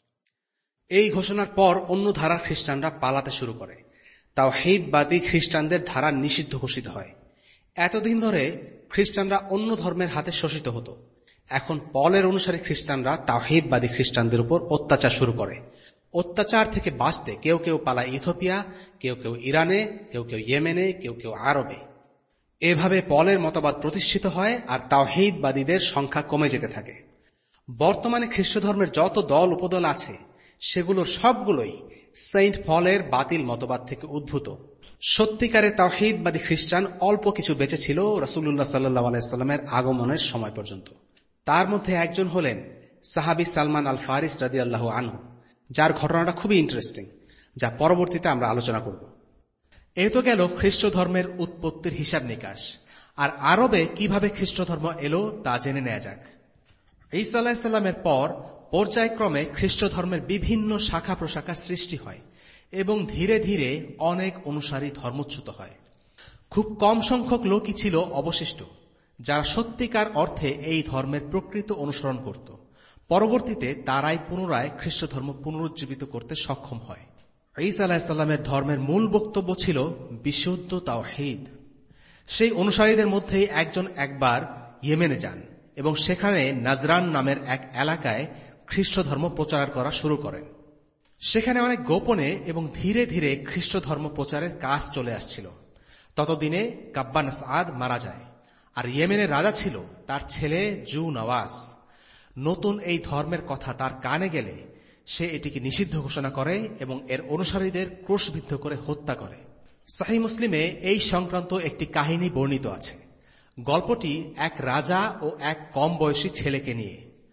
এই ঘোষণার পর অন্য ধারার খ্রিস্টানরা পালাতে শুরু করে। তাওহীদবাদী খ্রিস্টানদের ধারা নিষিদ্ধ ঘোষিত হয়। এতদিন ধরে খ্রিস্টানরা অন্য ধর্মের হাতে শোষিত হতো। এখন পলের অনুসারী খ্রিস্টানরা তাওহীদবাদী খ্রিস্টানদের উপর অত্যাচার শুরু করে। অত্যাচার থেকে বাঁচতে কেউ কেউ পালায় ইথিওপিয়া, কেউ কেউ ইরানে, কেউ কেউ ইয়েমেনে, কেউ কেউ আরবে। এভাবে পলের মতবাদ প্রতিষ্ঠিত হয় আর তাওহীদবাদীদের সংখ্যা কমে যেতে থাকে। বর্তমানে খ্রিস্ট ধর্মের যত দল উপদল আছে সেগুলোর সবগুলোই সেন্ট পলের বাতিল মতবাদ থেকে উদ্ভূত। সত্যিকারের তাওহীদবাদী খ্রিস্টান অল্প কিছু বেঁচে ছিল রাসূলুল্লাহ সাল্লাল্লাহু আলাইহি ওয়াসাল্লামের আগমনের সময় পর্যন্ত। তার মধ্যে একজন হলেন সাহাবী সালমান আল ফারিস রাদিয়াল্লাহু আনহু, যার ঘটনাটা খুবই ইন্টারেস্টিং, যা পরবর্তীতে আমরা আলোচনা করব। এ তো গেল খ্রিস্ট ধর্মের উৎপত্তির হিসাব নিকাশ। আর আরবে কিভাবে খ্রিস্ট ধর্ম এলো তা জেনে নেওয়া যাক। ঈসা আলাইহিস সালামের পর পর্যায়ক্রমে খ্রিস্ট ধর্মের বিভিন্ন শাখা প্রশাখার সৃষ্টি হয় এবং ধীরে ধীরে অনেক অনুসারী ধর্মচ্যুত হয়। খুব কম সংখ্যক লোকই ছিল অবশিষ্ট যারা সত্যিকার অর্থে এই ধর্মের প্রকৃত অনুসরণ করত। পরবর্তীতে তারাই পুনরায় খ্রিস্ট ধর্ম পুনরুজ্জীবিত করতে সক্ষম হয়। ঈসা আলাইহিস সালামের ধর্মের মূল বক্তব্য ছিল বিশুদ্ধ তাওহীদ। সেই অনুসারীদের মধ্যেই একজন একবার ইয়েমেনে যান এবং সেখানে নাজরান নামের এক এলাকায় খ্রিস্ট ধর্ম প্রচার করা শুরু করেন। সেখানে অনেক গোপনে এবং ধীরে ধীরে খ্রিস্ট ধর্ম প্রচারের কাজ চলে আসছিল। ততদিনে কাব্বান আদ মারা যায়, আর ইয়েমেনের রাজা ছিল তার ছেলে জু নওয়াস। নতুন এই ধর্মের কথা তার কানে গেলে সে এটিকে নিষিদ্ধ ঘোষণা করে এবং এর অনুসারীদের ক্রুশবিদ্ধ করে হত্যা করে। সহিহ মুসলিমে এই সংক্রান্ত একটি কাহিনী বর্ণিত আছে। গল্পটি এক রাজা ও এক কম বয়সী ছেলেকে নিয়ে।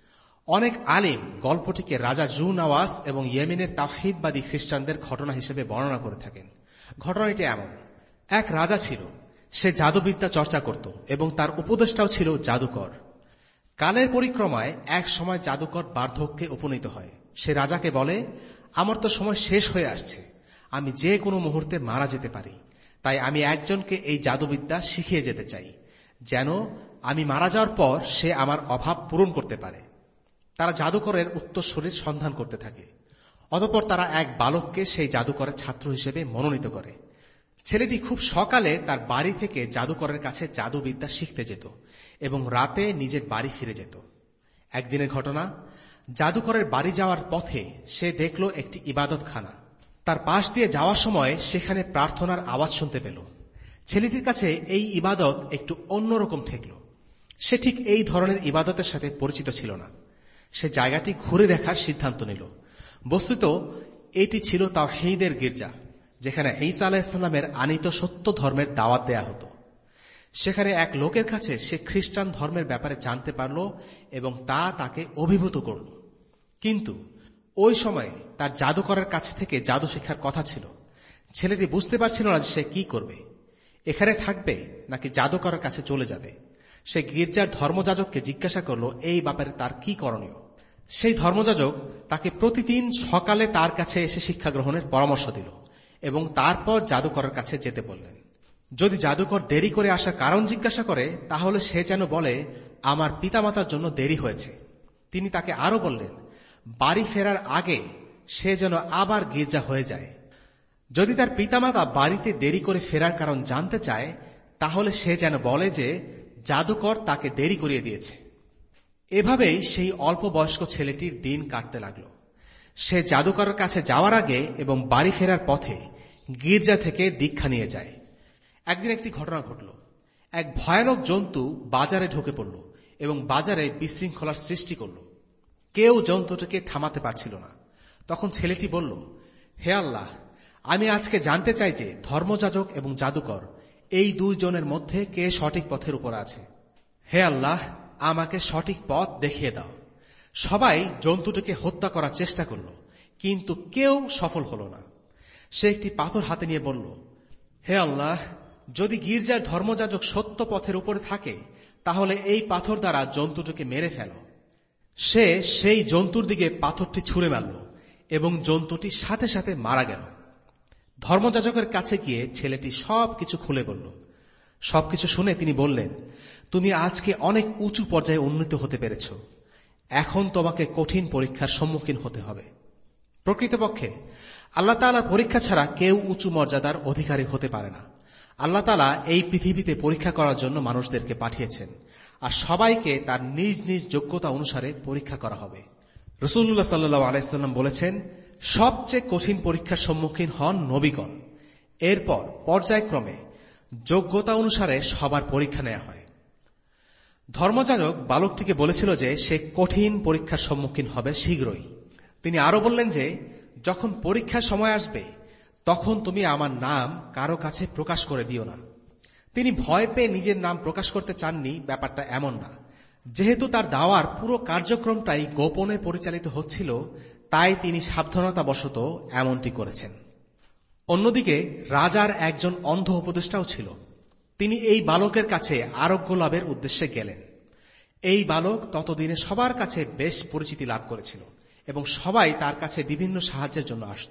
অনেক আলিম গল্পটিকে রাজা জু নওয়াজ এবং ইয়েমেনের তাওহীদবাদী খ্রিস্টানদের ঘটনা হিসেবে বর্ণনা করে থাকেন। ঘটনাটি এমন: এক রাজা ছিল, সে জাদুবিদ্যা চর্চা করত এবং তার উপদেষ্টাও ছিল জাদুকর। কালের পরিক্রমায় এক সময় জাদুকর বার্ধক্যে উপনীত হয়। সে রাজাকে বলে, আমার তো সময় শেষ হয়ে আসছে, আমি যে কোনো মুহূর্তে মারা যেতে পারি, তাই আমি একজনকে এই জাদুবিদ্যা শিখিয়ে যেতে চাই, যেন আমি মারা যাওয়ার পর সে আমার অভাব পূরণ করতে পারে। তারা জাদুকরের উত্তরসূরির সন্ধান করতে থাকে। অতঃপর তারা এক বালককে সেই জাদুকরের ছাত্র হিসেবে মনোনীত করে। ছেলেটি খুব সকালে তার বাড়ি থেকে জাদুকরের কাছে জাদুবিদ্যা শিখতে যেত এবং রাতে নিজের বাড়ি ফিরে যেত। একদিনের ঘটনা, জাদুকরের বাড়ি যাওয়ার পথে সে দেখল একটি ইবাদতখানা। তার পাশ দিয়ে যাওয়ার সময় সেখানে প্রার্থনার আওয়াজ শুনতে পেল। ছেলেটির কাছে এই ইবাদত একটু অন্যরকম ঠেকল। সে ঠিক এই ধরনের ইবাদতের সাথে পরিচিত ছিল না। সে জায়গাটি ঘুরে দেখার সিদ্ধান্ত নিল। বস্তুত এটি ছিল তাওহীদের গির্জা, যেখানে ঈসা আলাইহিস সালামের আনীত সত্য ধর্মের দাওয়াত দেয়া হতো। সেখানে এক লোকের কাছে সে খ্রিস্টান ধর্মের ব্যাপারে জানতে পারল এবং তা তাকে অভিভূত করল। কিন্তু ওই সময়ে তার জাদুকরের কাছ থেকে জাদু শেখার কথা ছিল। ছেলেটি বুঝতে পারছিল না যে সে কি করবে, এখানে থাকবে নাকি জাদুকরের কাছে চলে যাবে। সে গির্জার ধর্মযাজককে জিজ্ঞাসা করল এই ব্যাপারে তার কি করণীয়। সেই ধর্মযাজক তাকে প্রতিদিন সকালে তার কাছে এসে শিক্ষা গ্রহণের পরামর্শ দিল এবং তারপর জাদুকরের কাছে যেতে বললেন। যদি জাদুকর দেরি করে আসার কারণ জিজ্ঞাসা করে, তাহলে সে যেন বলে আমার পিতামাতার জন্য দেরি হয়েছে। তিনি তাকে আরো বললেন, বাড়ি ফেরার আগে সে যেন আবার গির্জা হয়ে যায়। যদি তার পিতামাতা বাড়িতে দেরি করে ফেরার কারণ জানতে চায়, তাহলে সে যেন বলে যে জাদুকর তাকে দেরি করিয়ে দিয়েছে। এভাবেই সেই অল্প বয়স্ক ছেলেটির দিন কাটতে লাগল। সে জাদুকরের কাছে যাওয়ার আগে এবং বাড়ি ফেরার পথে গির্জা থেকে দীক্ষা নিয়ে যায়। একদিন একটি ঘটনা ঘটল। এক ভয়ানক জন্তু বাজারে ঢুকে পড়ল এবং বাজারে বিশৃঙ্খলার সৃষ্টি করল। কেউ জন্তুটিকে থামাতে পারছিল না। তখন ছেলেটি বলল, হে আল্লাহ, আমি আজকে জানতে চাই যে ধর্মযাজক এবং জাদুকর এই দুইজনের মধ্যে কে সঠিক পথের উপর আছে। হে আল্লাহ, আমাকে সঠিক পথ দেখিয়ে দাও। সবাই জন্তুটিকে হত্যা করার চেষ্টা করল, কিন্তু কেউ সফল হল না। সে একটি পাথর হাতে নিয়ে বলল, হে আল্লাহ, যদি গির্জার ধর্মযাজক সত্য পথের উপরে থাকে, তাহলে এই পাথর দ্বারা জন্তুটিকে মেরে ফেল। সে সেই জন্তুর দিকে পাথরটি ছুঁড়ে মারল এবং জন্তুটি সাথে সাথে মারা গেল। ধর্মযাজকের কাছে গিয়ে ছেলেটি সবকিছু খুলে বলল। সবকিছু শুনে তিনি বললেন, তুমি আজকে অনেক উঁচু পর্যায়ে উন্নীত হতে পেরেছ। এখন তোমাকে কঠিন পরীক্ষার সম্মুখীন হতে হবে। প্রকৃতপক্ষে আল্লাহ তাআলার পরীক্ষা ছাড়া কেউ উঁচু মর্যাদার অধিকারী হতে পারে না। আল্লাহ তাআলা এই পৃথিবীতে পরীক্ষা করার জন্য মানুষদেরকে পাঠিয়েছেন, আর সবাইকে তার নিজ নিজ যোগ্যতা অনুসারে পরীক্ষা করা হবে। রাসূলুল্লাহ সাল্লাল্লাহু আলাইহি ওয়াসাল্লাম বলেছেন, সবচেয়ে কঠিন পরীক্ষার সম্মুখীন হন নবীগণ। এরপর পর্যায়ক্রমে যোগ্যতা অনুসারে সবার পরীক্ষা নেওয়া হয়। ধর্মযাজক বালকটিকে বলেছিল যে সে কঠিন পরীক্ষার সম্মুখীন হবে শীঘ্রই। তিনি আরো বললেন যে যখন পরীক্ষার সময় আসবে, তখন তুমি আমার নাম কারো কাছে প্রকাশ করে দিও না। তিনি ভয় পেয়ে নিজের নাম প্রকাশ করতে চাননি, ব্যাপারটা এমন না। যেহেতু তার দাওয়ার পুরো কার্যক্রমটাই গোপনে পরিচালিত হচ্ছিল, তাই তিনি সাবধানতাবশত এমনটি করেছেন। অন্যদিকে রাজার একজন অন্ধ উপদেষ্টাও ছিল। তিনি এই বালকের কাছে আরোগ্য লাভের উদ্দেশ্যে গেলেন। এই বালক ততদিনে সবার কাছে বেশ পরিচিতি লাভ করেছিল এবং সবাই তার কাছে বিভিন্ন সাহায্যের জন্য আসত।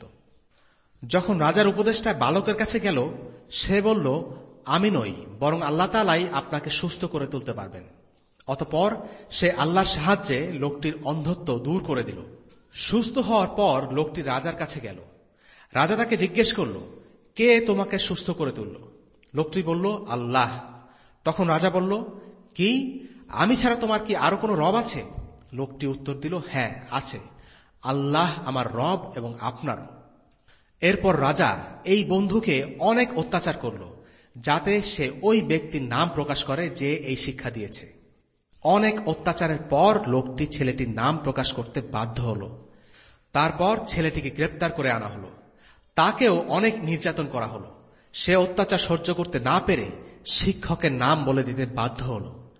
যখন রাজার উপদেষ্টা বালকের কাছে গেল, সে বলল, আমি নই, বরং আল্লাহ তাআলাই আপনাকে সুস্থ করে তুলতে পারবেন। অতঃপর সে আল্লাহর সাহায্যে লোকটির অন্ধত্ব দূর করে দিল। সুস্থ হওয়ার পর লোকটি রাজার কাছে গেল। রাজা তাকে জিজ্ঞেস করল, কে তোমাকে সুস্থ করে তুলল? লোকটি বলল, আল্লাহ। তখন রাজা বলল, কি, আমি ছাড়া তোমার কি আরো কোনো রব আছে? লোকটি উত্তর দিল, হ্যাঁ আছে, আল্লাহ আমার রব এবং আপনারও। এরপর রাজা এই বন্ধুকে অনেক অত্যাচার করল, যাতে সে ওই ব্যক্তির নাম প্রকাশ করে যে এই শিক্ষা দিয়েছে। অনেক অত্যাচারের পর লোকটি ছেলেটির নাম প্রকাশ করতে বাধ্য হল। তারপর ছেলেটিকে গ্রেপ্তার করে আনা হল। তাকেও অনেক নির্যাতন করা হল। সে অত্যাচার সহ্য করতে না পেরে শিক্ষকের নাম বলে দিতে বাধ্য হল।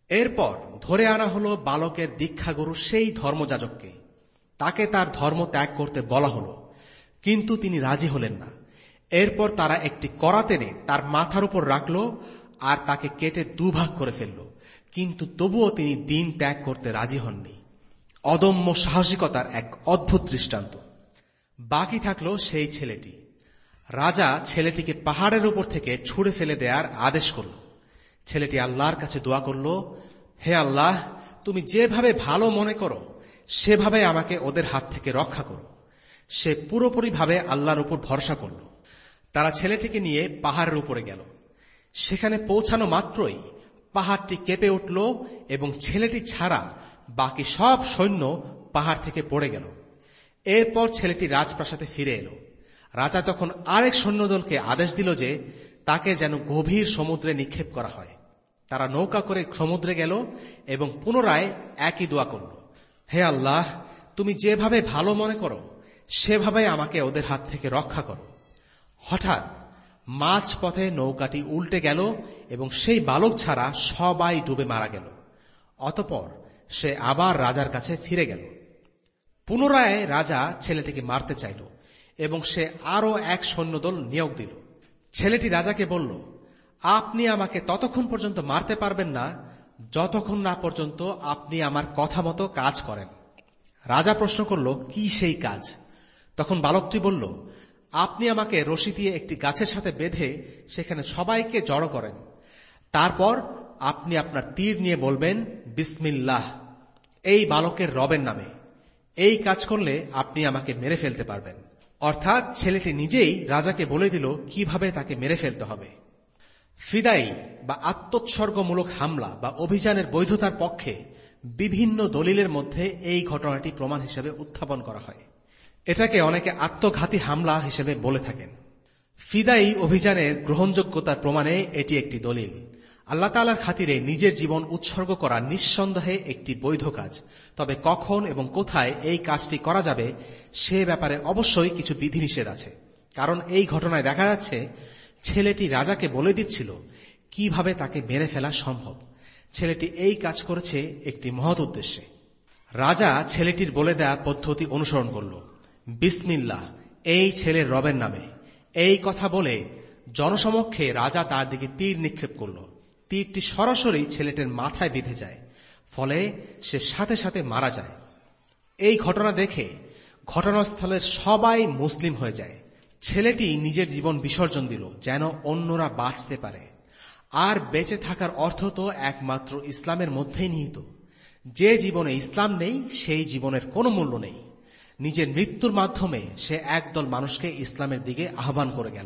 এরপর ধরে আনা হলো বালকের দীক্ষাগুরু সেই ধর্মযাজককে। তাকে তার ধর্ম ত্যাগ করতে বলা হলো, কিন্তু তিনি রাজি হলেন না। এরপর তারা একটি কড়া টেনে তার মাথার উপর রাখল আর তাকে কেটে দুভাগ করে ফেলল, কিন্তু তবুও তিনি দিন ত্যাগ করতে রাজি হননি। অদম্য সাহসিকতার এক অদ্ভুত দৃষ্টান্ত। বাকি থাকল সেই ছেলেটি। রাজা ছেলেটিকে পাহাড়ের উপর থেকে ছুঁড়ে ফেলে দেওয়ার আদেশ করল। ছেলেটি আল্লাহর কাছে দোয়া করল, হে আল্লাহ, তুমি যেভাবে ভালো মনে করো সেভাবে আমাকে ওদের হাত থেকে রক্ষা করো। সে পুরোপুরিভাবে আল্লাহর উপর ভরসা করল। তারা ছেলেটিকে নিয়ে পাহাড়ের উপরে গেল। সেখানে পৌঁছানো মাত্রই পাহাড়টি কেঁপে উঠল এবং ছেলেটি ছাড়া বাকি সব সৈন্য পাহাড় থেকে পড়ে গেল। এরপর ছেলেটি রাজপ্রাসাদে ফিরে এলো। রাজা তখন আরেক সৈন্যদলকে আদেশ দিল যে তাকে যেন গভীর সমুদ্রে নিক্ষেপ করা হয়। তারা নৌকা করে সমুদ্রে গেল এবং পুনরায় একই দোয়া করল, হে আল্লাহ, তুমি যেভাবে ভালো মনে করো সেভাবে আমাকে ওদের হাত থেকে রক্ষা করো। হঠাৎ মাঝ পথে নৌকাটি উল্টে গেল এবং সেই বালক ছাড়া সবাই ডুবে মারা গেল। অতঃপর সে আবার রাজার কাছে ফিরে গেল। পুনরায় রাজা ছেলেটিকে মারতে চাইল এবং সে আরো এক সৈন্যদল নিয়োগ দিল। ছেলেটি রাজাকে বলল, আপনি আমাকে ততক্ষণ পর্যন্ত মারতে পারবেন না যতক্ষণ না পর্যন্ত আপনি আমার কথা মতো কাজ করেন। রাজা প্রশ্ন করল, কি সেই কাজ? তখন বালকটি বলল, আপনি আমাকে রশি দিয়ে একটি গাছের সাথে বেঁধে সেখানে সবাইকে জড়ো করেন। তারপর আপনি আপনার তীর নিয়ে বলবেন, বিসমিল্লাহ, এই বালকের রবের নামে। এই কাজ করলে আপনি আমাকে মেরে ফেলতে পারবেন। অর্থাৎ ছেলেটি নিজেই রাজাকে বলে দিল কিভাবে তাকে মেরে ফেলতে হবে। ফিদাই বা আত্মোৎসর্গমূলক হামলা বা অভিযানের বৈধতার পক্ষে বিভিন্ন দলিলের মধ্যে এই ঘটনাটি প্রমাণ হিসেবে উত্থাপন করা হয়। এটাকে অনেকে আত্মঘাতী হামলা হিসেবে বলে থাকেন। ফিদাই অভিযানের গ্রহণযোগ্যতার প্রমাণে এটি একটি দলিল। আল্লাহ তাআলার খাতিরে নিজের জীবন উৎসর্গ করা নিঃসন্দেহে একটি বৈধ কাজ। তবে কখন এবং কোথায় এই কাজটি করা যাবে সে ব্যাপারে অবশ্যই কিছু বিধিনিষেধ আছে। কারণ এই ঘটনায় দেখা যাচ্ছে ছেলেটি রাজাকে বলে দিচ্ছিল কিভাবে তাকে মেরে ফেলা সম্ভব। ছেলেটি এই কাজ করেছে একটি মহৎ উদ্দেশ্যে। রাজা ছেলেটির বলে দেয়া পদ্ধতি অনুসরণ করল। বিসমিল্লাহ, এই ছেলের রবের নামে। এই কথা বলে জনসমক্ষে রাজা তার দিকে তীর নিক্ষেপ করল। তীরটি সরাসরি ছেলেটির মাথায় বিঁধে যায়, ফলে সে সাথে সাথে মারা যায়। এই ঘটনা দেখে ঘটনাস্থলের সবাই মুসলিম হয়ে যায়। ছেলেটি নিজের জীবন বিসর্জন দিল যেন অন্যরা বাঁচতে পারে। আর বেঁচে থাকার অর্থ তো একমাত্র ইসলামের মধ্যেই নিহিত। যে জীবনে ইসলাম নেই সেই জীবনের কোনো মূল্য নেই। নিজের মৃত্যুর মাধ্যমে সে একদল মানুষকে ইসলামের দিকে আহ্বান করে গেল।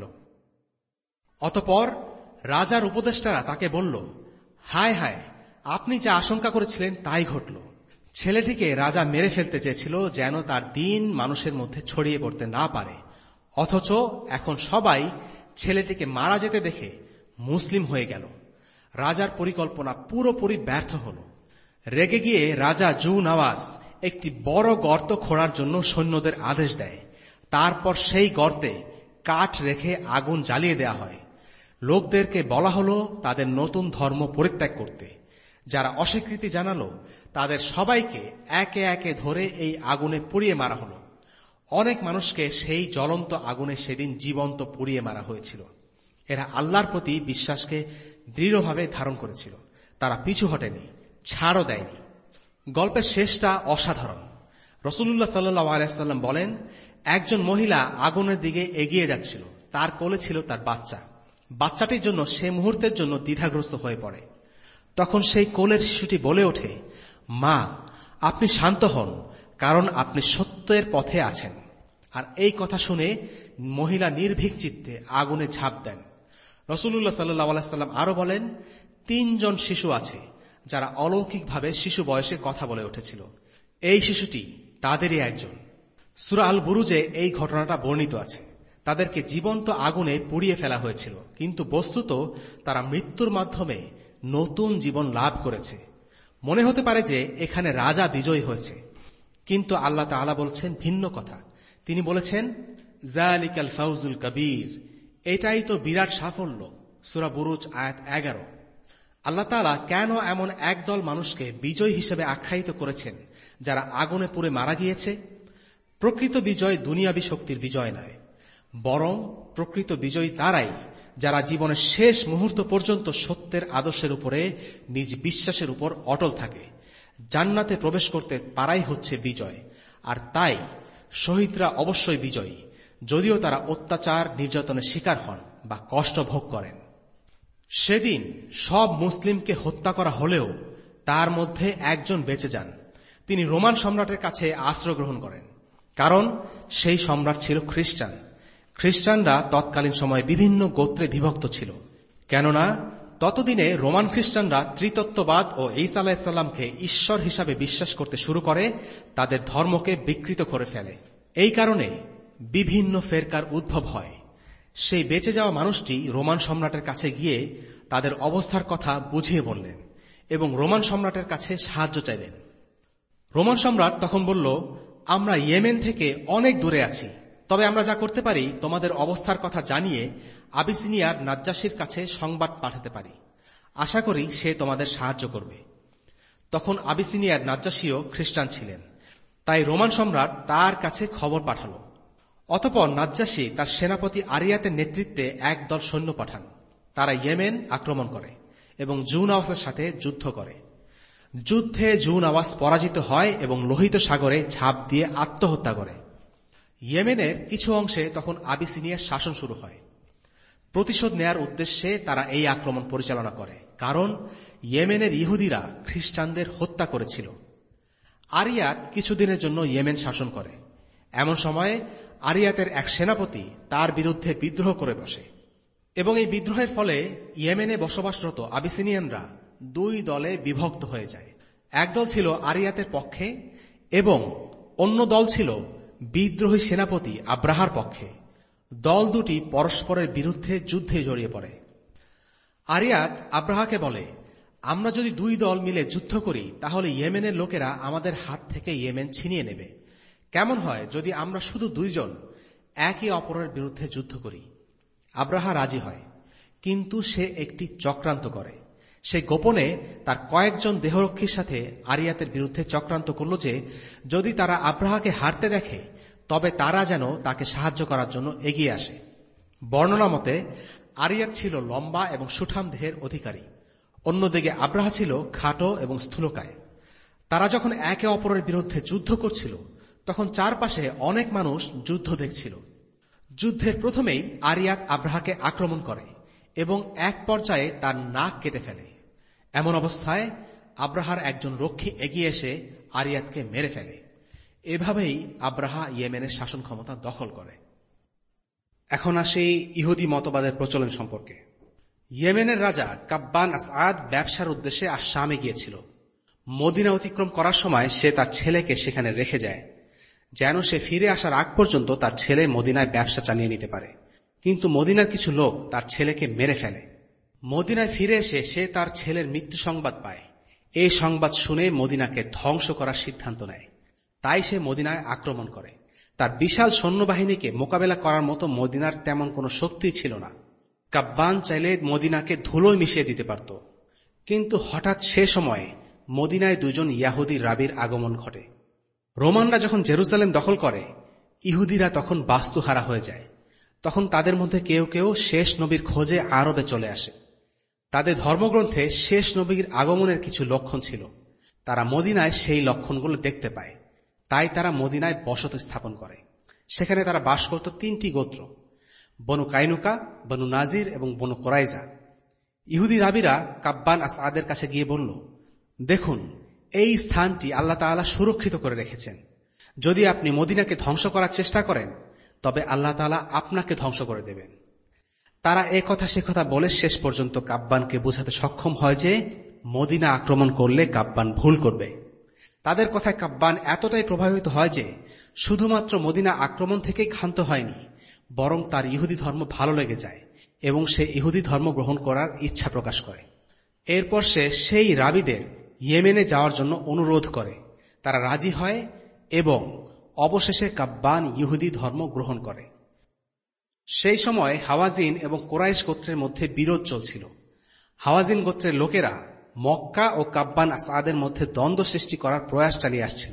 অতঃপর রাজার উপদেষ্টারা তাকে বলল, হায় হায়, আপনি যা আশঙ্কা করেছিলেন তাই ঘটল। ছেলেটিকে রাজা মেরে ফেলতে চেয়েছিল যেন তার দিন মানুষের মধ্যে ছড়িয়ে পড়তে না পারে। অথচ এখন সবাই ছেলেটিকে মারা যেতে দেখে মুসলিম হয়ে গেল। রাজার পরিকল্পনা পুরোপুরি ব্যর্থ হল। রেগে গিয়ে রাজা জু নওয়াজ একটি বড় গর্ত খোঁড়ার জন্য সৈন্যদের আদেশ দেয়। তারপর সেই গর্তে কাঠ রেখে আগুন জ্বালিয়ে দেয়া হয়। লোকদেরকে বলা হলো তাদের নতুন ধর্ম পরিত্যাগ করতে। যারা অস্বীকৃতি জানালো তাদের সবাইকে একে একে ধরে এই আগুনে পুড়িয়ে মারা হলো। অনেক মানুষকে সেই জ্বলন্ত আগুনে সেদিন জীবন্ত পুড়িয়ে মারা হয়েছিল। এরা আল্লাহর প্রতি বিশ্বাসকে দৃঢ়ভাবে ধারণ করেছিল। তারা পিছু হটেনি, ছাড়ও দেয়নি। গল্পের শেষটা অসাধারণ। রাসূলুল্লাহ সাল্লাল্লাহু আলাইহি ওয়াসাল্লাম বলেন, একজন মহিলা আগুনের দিকে এগিয়ে যাচ্ছিল। তার কোলে ছিল তার বাচ্চা। বাচ্চাটির জন্য সে মুহূর্তের জন্য দ্বিধাগ্রস্ত হয়ে পড়ে। তখন সেই কোলের শিশুটি বলে ওঠে, মা, আপনি শান্ত হন, কারণ আপনি সত্যের পথে আছেন। আর এই কথা শুনে মহিলা নির্ভীক চিত্তে আগুনে ঝাঁপ দেন। রাসূলুল্লাহ সাল্লাল্লাহু আলাইহি ওয়াসাল্লাম আরো বলেন, তিনজন শিশু আছে যারা অলৌকিকভাবে শিশু বয়সে কথা বলে উঠেছিল। এই শিশুটি তাদেরই একজন। সূরা আল বুরুজে এই ঘটনাটা বর্ণিত আছে। তাদেরকে জীবন্ত আগুনে পুড়িয়ে ফেলা হয়েছিল, কিন্তু বস্তুত তারা মৃত্যুর মাধ্যমে নতুন জীবন লাভ করেছে। মনে হতে পারে যে এখানে রাজা বিজয়ী হয়েছে, কিন্তু আল্লাহ তাআলা বলছেন ভিন্ন কথা। তিনি বলেছেন, যালিকাল ফাউজুল কবীর, এটাই তো বিরাট সাফল্য। সূরা বুরুজ আয়াত এগারো। আল্লাহ তাআলা কেন এমন একদল মানুষকে বিজয় হিসেবে আখ্যায়িত করেছেন যারা আগুনে পুড়ে মারা গিয়েছে? প্রকৃত বিজয় দুনিয়াবী শক্তির বিজয় নয়, বরং প্রকৃত বিজয়ী তারাই যারা জীবনের শেষ মুহূর্ত পর্যন্ত সত্যের আদর্শের উপরে নিজ বিশ্বাসের উপর অটল থাকে। জান্নাতে প্রবেশ করতে পারাই হচ্ছে বিজয়। আর তাই শহীদরা অবশ্যই বিজয়ী, যদিও তারা অত্যাচার নির্যাতনের শিকার হন বা কষ্ট ভোগ করেন। সেদিন সব মুসলিমকে হত্যা করা হলেও তার মধ্যে একজন বেঁচে যান। তিনি রোমান সম্রাটের কাছে আশ্রয় গ্রহণ করেন, কারণ সেই সম্রাট ছিল খ্রিস্টান। খ্রিস্টানরা তৎকালীন সময়ে বিভিন্ন গোত্রে বিভক্ত ছিল, কেননা ততদিনে রোমান খ্রিস্টানরা ত্রিতত্ত্ববাদ ও ঈসা আলাইহিস সালামকে ঈশ্বর হিসাবে বিশ্বাস করতে শুরু করে, তাদের ধর্মকে বিকৃত করে ফেলে। এই কারণে বিভিন্ন ফেরকার উদ্ভব হয়। সেই বেঁচে যাওয়া মানুষটি রোমান সম্রাটের কাছে গিয়ে তাদের অবস্থার কথা বুঝিয়ে বললেন এবং রোমান সম্রাটের কাছে সাহায্য চাইলেন। রোমান সম্রাট তখন বলল, আমরা ইয়েমেন থেকে অনেক দূরে আছি, তবে আমরা যা করতে পারি তোমাদের অবস্থার কথা জানিয়ে আবিসিনিয়ার নাজ্জাশীর কাছে সংবাদ পাঠাতে পারি। আশা করি সে তোমাদের সাহায্য করবে। তখন আবিসিনিয়ার নাজ্জাশীও খ্রিস্টান ছিলেন, তাই রোমান সম্রাট তার কাছে খবর পাঠাল। অতঃপর নাজ্জাশী তার সেনাপতি আরিয়াতের নেতৃত্বে একদল সৈন্য পাঠান। তারা ইয়েমেন আক্রমণ করে এবং জুনাওয়াসের সাথে যুদ্ধ করে। যুদ্ধে জুনাওয়াস পরাজিত হয় এবং লোহিত সাগরে ঝাঁপ দিয়ে আত্মহত্যা করে। ইয়েমেনের কিছু অংশে তখন আবিসিনিয়ার শাসন শুরু হয়। প্রতিশোধ নেয়ার উদ্দেশ্যে তারা এই আক্রমণ পরিচালনা করে, কারণ ইয়েমেনের ইহুদিরা খ্রিস্টানদের হত্যা করেছিল। আরিয়াত কিছুদিনের জন্য ইয়েমেন শাসন করে। এমন সময়ে আরিয়াতের এক সেনাপতি তার বিরুদ্ধে বিদ্রোহ করে বসে এবং এই বিদ্রোহের ফলে ইয়েমেনে বসবাসরত আবিসিনিয়ানরা দুই দলে বিভক্ত হয়ে যায়। একদল ছিল আরিয়াতের পক্ষে এবং অন্য দল ছিল বিদ্রোহী সেনাপতি আব্রাহার পক্ষে। দল দুটি পরস্পরের বিরুদ্ধে যুদ্ধে জড়িয়ে পড়ে। আরিয়াত আব্রাহাকে বলে, আমরা যদি দুই দল মিলে যুদ্ধ করি তাহলে ইয়েমেনের লোকেরা আমাদের হাত থেকে ইয়েমেন ছিনিয়ে নেবে। কেমন হয় যদি আমরা শুধু দুইজন একে অপরের বিরুদ্ধে যুদ্ধ করি? আব্রাহা রাজি হয়, কিন্তু সে একটি চক্রান্ত করে। সে গোপনে তার কয়েকজন দেহরক্ষীর সাথে আরিয়াতের বিরুদ্ধে চক্রান্ত করল যে যদি তারা আব্রাহাকে হারতে দেখে তবে তারা যেন তাকে সাহায্য করার জন্য এগিয়ে আসে। বর্ণনা মতে আরিয়াত ছিল লম্বা এবং সুঠাম দেহের অধিকারী, অন্যদিকে আব্রাহা ছিল খাটো এবং স্থূলকায়। তারা যখন একে অপরের বিরুদ্ধে যুদ্ধ করছিল তখন চারপাশে অনেক মানুষ যুদ্ধ দেখছিল। যুদ্ধের প্রথমেই আরিয়াত আব্রাহাকে আক্রমণ করে এবং এক পর্যায়ে তার নাক কেটে ফেলে। এমন অবস্থায় আব্রাহার একজন রক্ষী এগিয়ে এসে আরিয়াতকে মেরে ফেলে। এভাবেই আব্রাহা ইয়েমেনের শাসন ক্ষমতা দখল করে। এখন আসে ইহুদি মতবাদের প্রচলন সম্পর্কে। ইয়েমেনের রাজা কাব্বান আসআদ ব্যবসার উদ্দেশ্যে আর শামে গিয়েছিল। মদিনা অতিক্রম করার সময় সে তার ছেলেকে সেখানে রেখে যায়, যেন সে ফিরে আসার আগ পর্যন্ত তার ছেলে মদিনায় ব্যবসা চালিয়ে নিতে পারে। কিন্তু মদিনার কিছু লোক তার ছেলেকে মেরে ফেলে। মদিনায় ফিরে এসে সে তার ছেলের মৃত্যু সংবাদ পায়। এই সংবাদ শুনে মদিনাকে ধ্বংস করার সিদ্ধান্ত নেয়। তাই সে মদিনায় আক্রমণ করে। তার বিশাল সৈন্যবাহিনীকে মোকাবেলা করার মতো মদিনার তেমন কোনো শক্তি ছিল না। কাব্বান চাইলে মদিনাকে ধুলোয় মিশিয়ে দিতে পারত, কিন্তু হঠাৎ সে সময়ে মদিনায় দুজন ইয়াহুদি রাবির আগমন ঘটে। রোমানরা যখন জেরুজালেম দখল করে ইহুদিরা তখন বাস্তুহারা হয়ে যায়। তখন তাদের মধ্যে কেউ কেউ শেষ নবীর খোঁজে আরবে চলে আসে। তাদের ধর্মগ্রন্থে শেষ নবীর আগমনের কিছু লক্ষণ ছিল। তারা মদিনায় সেই লক্ষণগুলো দেখতে পায়, তাই তারা মদিনায় বসতি স্থাপন করে। সেখানে তারা বাস করত তিনটি গোত্র, বনু কাইনুকা, বনু নাজির এবং বনু কোরাইজা। ইহুদি রাবিরা কাব্বান আসআদের কাছে গিয়ে বলল, দেখুন, এই স্থানটি আল্লাহ তাআলা সুরক্ষিত করে রেখেছেন। যদি আপনি মদিনাকে ধ্বংস করার চেষ্টা করেন তবে আল্লাহ তাআলা আপনাকে ধ্বংস করে দেবেন। তারা এ কথা সে কথা বলে শেষ পর্যন্ত কাব্বানকে বোঝাতে সক্ষম হয় যে মদিনা আক্রমণ করলে কাব্বান ভুল করবে। তাদের কথায় কাব্বান এতটাই প্রভাবিত হয় যে শুধুমাত্র মদিনা আক্রমণ থেকেই ক্ষান্ত হয়নি, বরং তার ইহুদি ধর্ম ভালো লেগে যায় এবং সে ইহুদি ধর্ম গ্রহণ করার ইচ্ছা প্রকাশ করে। এরপর সে সেই রাবিদের ইয়েমেনে যাওয়ার জন্য অনুরোধ করে। তারা রাজি হয় এবং অবশেষে কাব্বান ইহুদি ধর্ম গ্রহণ করে। সেই সময় হাওয়াজিন এবং কোরাইশ গোত্রের মধ্যে বিরোধ চলছিল। হাওয়াজিন গোত্রের লোকেরা মক্কা ও কাব্বান আসআদের মধ্যে দ্বন্দ্ব সৃষ্টি করার প্রয়াস চালিয়ে আসছিল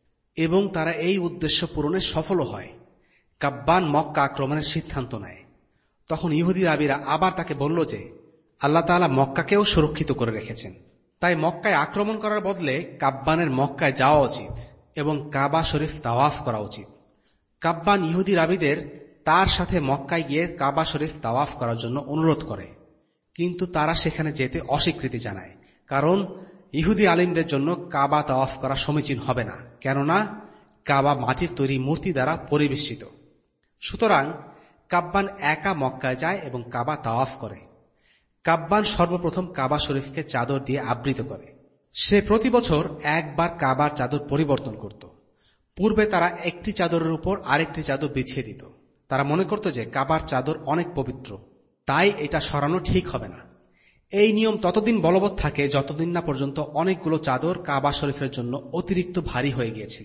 এবং তারা এই উদ্দেশ্য পূরণে সফলও হয়। কাব্বান মক্কা আক্রমণের সিদ্ধান্ত নেয়। তখন ইহুদি রাবীরা আবার তাকে বলল যে আল্লাহ তাআলা মক্কাকেও সুরক্ষিত করে রেখেছেন, তাই মক্কায় আক্রমণ করার বদলে কাব্বানের মক্কায় যাওয়া উচিত এবং কাবা শরীফ তাওয়াফ করা উচিত। কাব্বান ইহুদি রাবীদের তার সাথে মক্কায় গিয়ে কাবা শরীফ তাওয়াফ করার জন্য অনুরোধ করে, কিন্তু তারা সেখানে যেতে অস্বীকৃতি জানায়, কারণ ইহুদি আলিমদের জন্য কাবা তাওয়াফ করা সমীচীন হবে না, কেননা কাবা মাটির তৈরি মূর্তি দ্বারা পরিবেষ্টিত। সুতরাং কাব্বান একা মক্কায় যায় এবং কাবা তাওয়াফ করে। কাব্বান সর্বপ্রথম কাবা শরীফকে চাদর দিয়ে আবৃত করে। সে প্রতি বছর একবার কাবার চাদর পরিবর্তন করত। পূর্বে তারা একটি চাদরের উপর আরেকটি চাদর বিছিয়ে দিত। তারা মনে করত যে কাবার চাদর অনেক পবিত্র, তাই এটা সরানো ঠিক হবে না। এই নিয়ম ততদিন বলবৎ থাকে যতদিন না পর্যন্ত অনেকগুলো চাদর কাবা শরীফের জন্য অতিরিক্ত ভারী হয়ে গিয়েছিল।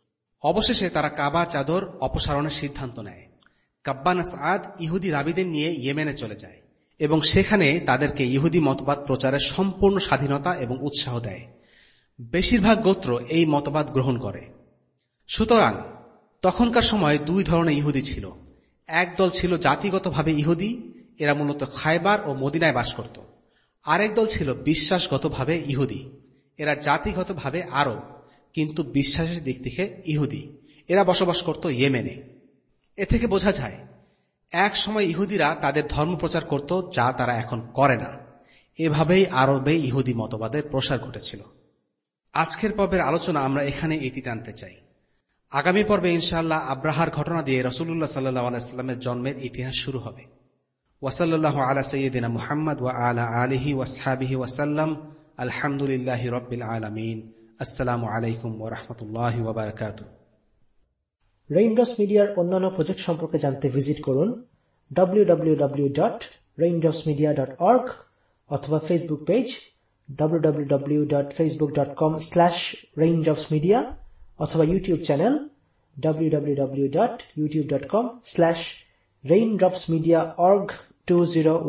অবশেষে তারা কাবার চাদর অপসারণের সিদ্ধান্ত নেয়। কাব্বান আসআদ ইহুদি রাবীদের নিয়ে ইয়েমেনে চলে যায় এবং সেখানে তাদেরকে ইহুদি মতবাদ প্রচারের সম্পূর্ণ স্বাধীনতা এবং উৎসাহ দেয়। বেশিরভাগ গোত্র এই মতবাদ গ্রহণ করে। সুতরাং তখনকার সময় দুই ধরনের ইহুদি ছিল। এক দল ছিল জাতিগতভাবে ইহুদি, এরা মূলত খায়বার ও মদিনায় বাস করত। আরেক দল ছিল বিশ্বাসগতভাবে ইহুদি, এরা জাতিগতভাবে আরব কিন্তু বিশ্বাসের দিক থেকে ইহুদি, এরা বসবাস করত ইয়েমেনে। এ থেকে বোঝা যায় এক সময় ইহুদিরা তাদের ধর্ম প্রচার করত, যা তারা এখন করে না। এভাবেই আরবে ইহুদি মতবাদের প্রসার ঘটেছিল। আজকের পর্বের আলোচনা আমরা এখানে ইতি টানতে চাই। আগামী পর্বে ইনশাআল্লাহ আব্রাহার ঘটনা দিয়ে রাসূলুল্লাহ সাল্লাল্লাহু আলাইহি ওয়াসাল্লামের জন্মের ইতিহাস শুরু হবে। ওয়াসাল্লাল্লাহু আলা সাইয়্যিদিনা মুহাম্মদ ওয়া আলা আলিহি ওয়াসহাবিহি ওয়াসাল্লাম। আলহামদুলিল্লাহি রাব্বিল আলামিন। আসসালামু আলাইকুম ওয়া রাহমাতুল্লাহি ওয়া বারাকাতুহু। রেইনড্রপস মিডিয়ার অন্যান্য প্রজেক্ট সম্পর্কে জানতে ভিজিট করুন W W W dot Raindrops Media dot org অথবা Facebook page W W W dot Facebook dot com slash Raindrops Media অথবা YouTube channel W W W dot YouTube dot com slash Raindrops Media org two zero